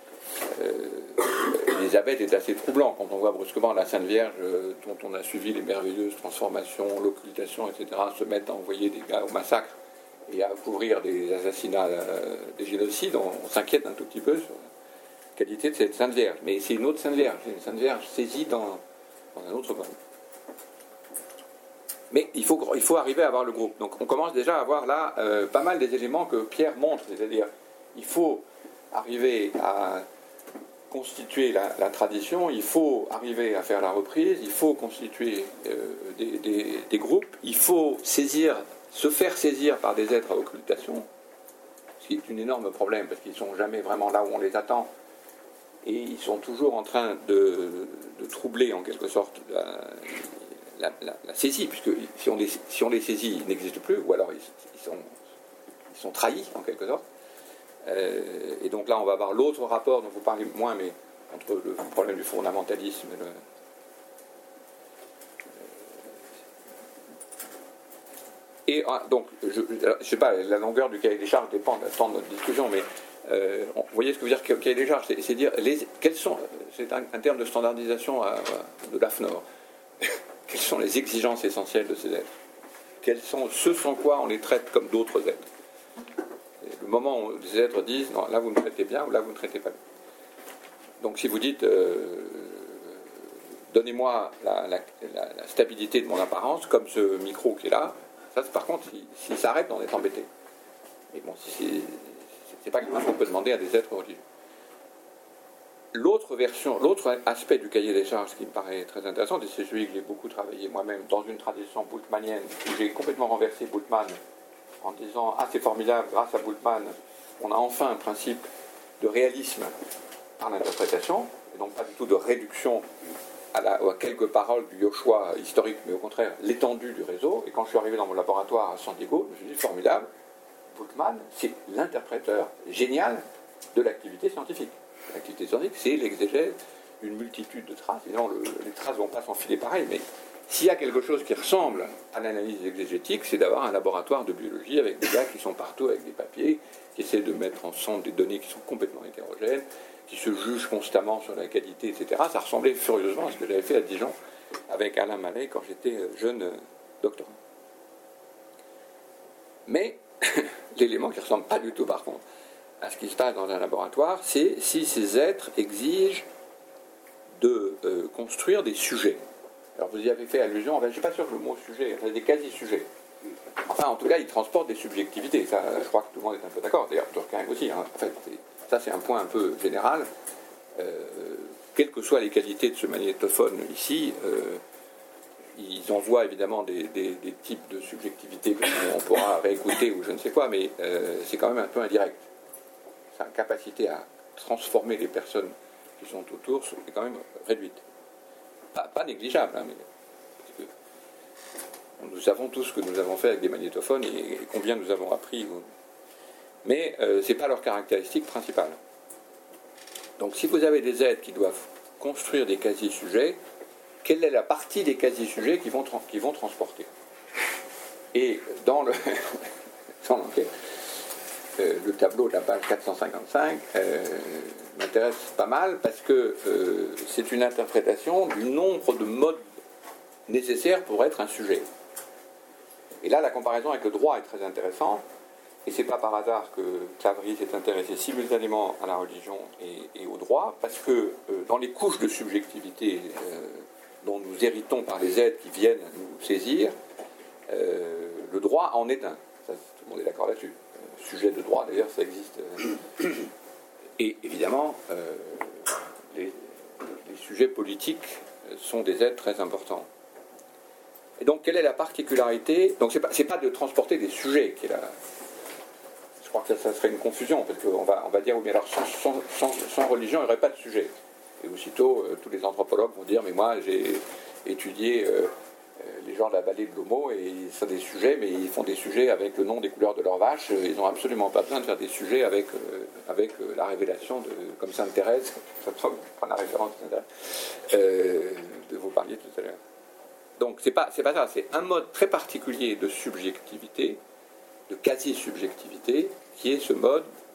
Speaker 3: euh, Elisabeth est assez troublant quand on voit brusquement la Sainte Vierge, euh, dont on a suivi les merveilleuses transformations, l'occultation, et cetera, se mettre à envoyer des gars au massacre et à couvrir des assassinats, euh, des génocides. On, on s'inquiète un tout petit peu sur la qualité de cette Sainte Vierge. Mais c'est une autre Sainte Vierge, c'est une Sainte Vierge saisie dans, dans un autre monde. Mais il faut, il faut arriver à avoir le groupe. Donc on commence déjà à avoir là euh, pas mal des éléments que Pierre montre, c'est-à-dire il faut arriver à constituer la, la tradition, il faut arriver à faire la reprise, il faut constituer euh, des, des, des groupes, il faut saisir, se faire saisir par des êtres à occultation, ce qui est un énorme problème parce qu'ils ne sont jamais vraiment là où on les attend et ils sont toujours en train de, de troubler en quelque sorte la, la, la, la saisie, puisque si on les, si on les saisit, ils n'existent plus, ou alors ils, ils, sont, ils sont trahis en quelque sorte. Euh, et donc là, on va avoir l'autre rapport dont vous parlez moins, mais entre le problème du fondamentalisme et le... Et donc, je ne sais pas, la longueur du cahier des charges dépend du temps de notre discussion, mais euh, vous voyez ce que veut dire cahier des charges, c'est dire les, quels sont, c'est un, un terme de standardisation à, à, de l'A F N O R. Quelles sont les exigences essentielles de ces êtres? Quels sont ceux sans quoi on les traite comme d'autres êtres? Et le moment où les êtres disent non, là vous me traitez bien ou là vous ne traitez pas bien. Donc si vous dites euh, donnez-moi la, la, la, la stabilité de mon apparence, comme ce micro qui est là, ça par contre, s'il si, si s'arrête, on est embêté. Mais bon, si c'est pas quelque chose qu'on peut demander à des êtres religieux. L'autre version, l'autre aspect du cahier des charges qui me paraît très intéressant, et c'est celui que j'ai beaucoup travaillé moi-même dans une tradition bultmannienne, où j'ai complètement renversé Bultmann en disant ah c'est formidable, grâce à Bultmann, on a enfin un principe de réalisme par l'interprétation, et donc pas du tout de réduction à, la, à quelques paroles du Yoshua historique, mais au contraire l'étendue du réseau. Et quand je suis arrivé dans mon laboratoire à San Diego, je me suis dit formidable, Bultmann, c'est l'interpréteur génial de l'activité scientifique. L'activité scientifique, c'est l'exégèse d'une multitude de traces. Évidemment, le, les traces ne vont pas s'enfiler pareil, mais s'il y a quelque chose qui ressemble à l'analyse exégétique, c'est d'avoir un laboratoire de biologie avec des gars qui sont partout avec des papiers, qui essaient de mettre ensemble des données qui sont complètement hétérogènes, qui se jugent constamment sur la qualité, et cetera. Ça ressemblait furieusement à ce que j'avais fait à Dijon avec Alain Mallet quand j'étais jeune doctorant. Mais l'élément qui ne ressemble pas du tout, par contre, à ce qui se passe dans un laboratoire, c'est si ces êtres exigent de euh, construire des sujets. Alors vous y avez fait allusion, enfin, je ne suis pas sûr que le mot sujet, enfin, des quasi-sujets. Enfin, en tout cas, ils transportent des subjectivités. Ça, je crois que tout le monde est un peu d'accord. D'ailleurs, Durkheim aussi. Hein. En fait, ça, c'est un point un peu général. Euh, quelles que soient les qualités de ce magnétophone ici, euh, ils envoient évidemment des, des, des types de subjectivité qu'on pourra réécouter ou je ne sais quoi, mais euh, c'est quand même un peu indirect. Sa capacité à transformer les personnes qui sont autour est quand même réduite. Pas, pas négligeable, hein, mais parce que nous savons tous ce que nous avons fait avec des magnétophones et, et combien nous avons appris. Mais euh, ce n'est pas leur caractéristique principale. Donc si vous avez des êtres qui doivent construire des quasi-sujets, quelle est la partie des quasi-sujets qui vont, qui vont transporter? Et dans le... dans l'enquête, Euh, le tableau de la page quatre cent cinquante-cinq euh, m'intéresse pas mal parce que euh, c'est une interprétation du nombre de modes nécessaires pour être un sujet. Et là, la comparaison avec le droit est très intéressante, et c'est pas par hasard que Claverie s'est intéressé simultanément à la religion et, et au droit, parce que euh, dans les couches de subjectivité euh, dont nous héritons par les êtres qui viennent nous saisir, euh, le droit en est un. Ça, tout le monde est d'accord là-dessus. Sujet de droit, d'ailleurs, ça existe. Et évidemment, euh, les, les sujets politiques sont des êtres très importants. Et donc, quelle est la particularité? Donc, c'est pas, c'est pas de transporter des sujets qui est la... Je crois que ça, ça serait une confusion, parce qu'on va, on va dire, oui, mais alors, sans, sans, sans, sans religion, il n'y aurait pas de sujet. Et aussitôt, euh, tous les anthropologues vont dire, mais moi, j'ai étudié... Euh, les gens de la vallée de l'Homo, et ils sont des sujets, mais ils font des sujets avec le nom des couleurs de leurs vaches. Ils n'ont absolument pas besoin de faire des sujets avec, euh, avec euh, la révélation, de, comme Sainte Thérèse, ça me semble prendre la référence euh, de vous parliez tout à l'heure. Donc c'est pas, c'est pas ça, c'est un mode très particulier de subjectivité, de quasi-subjectivité, qui est ce mode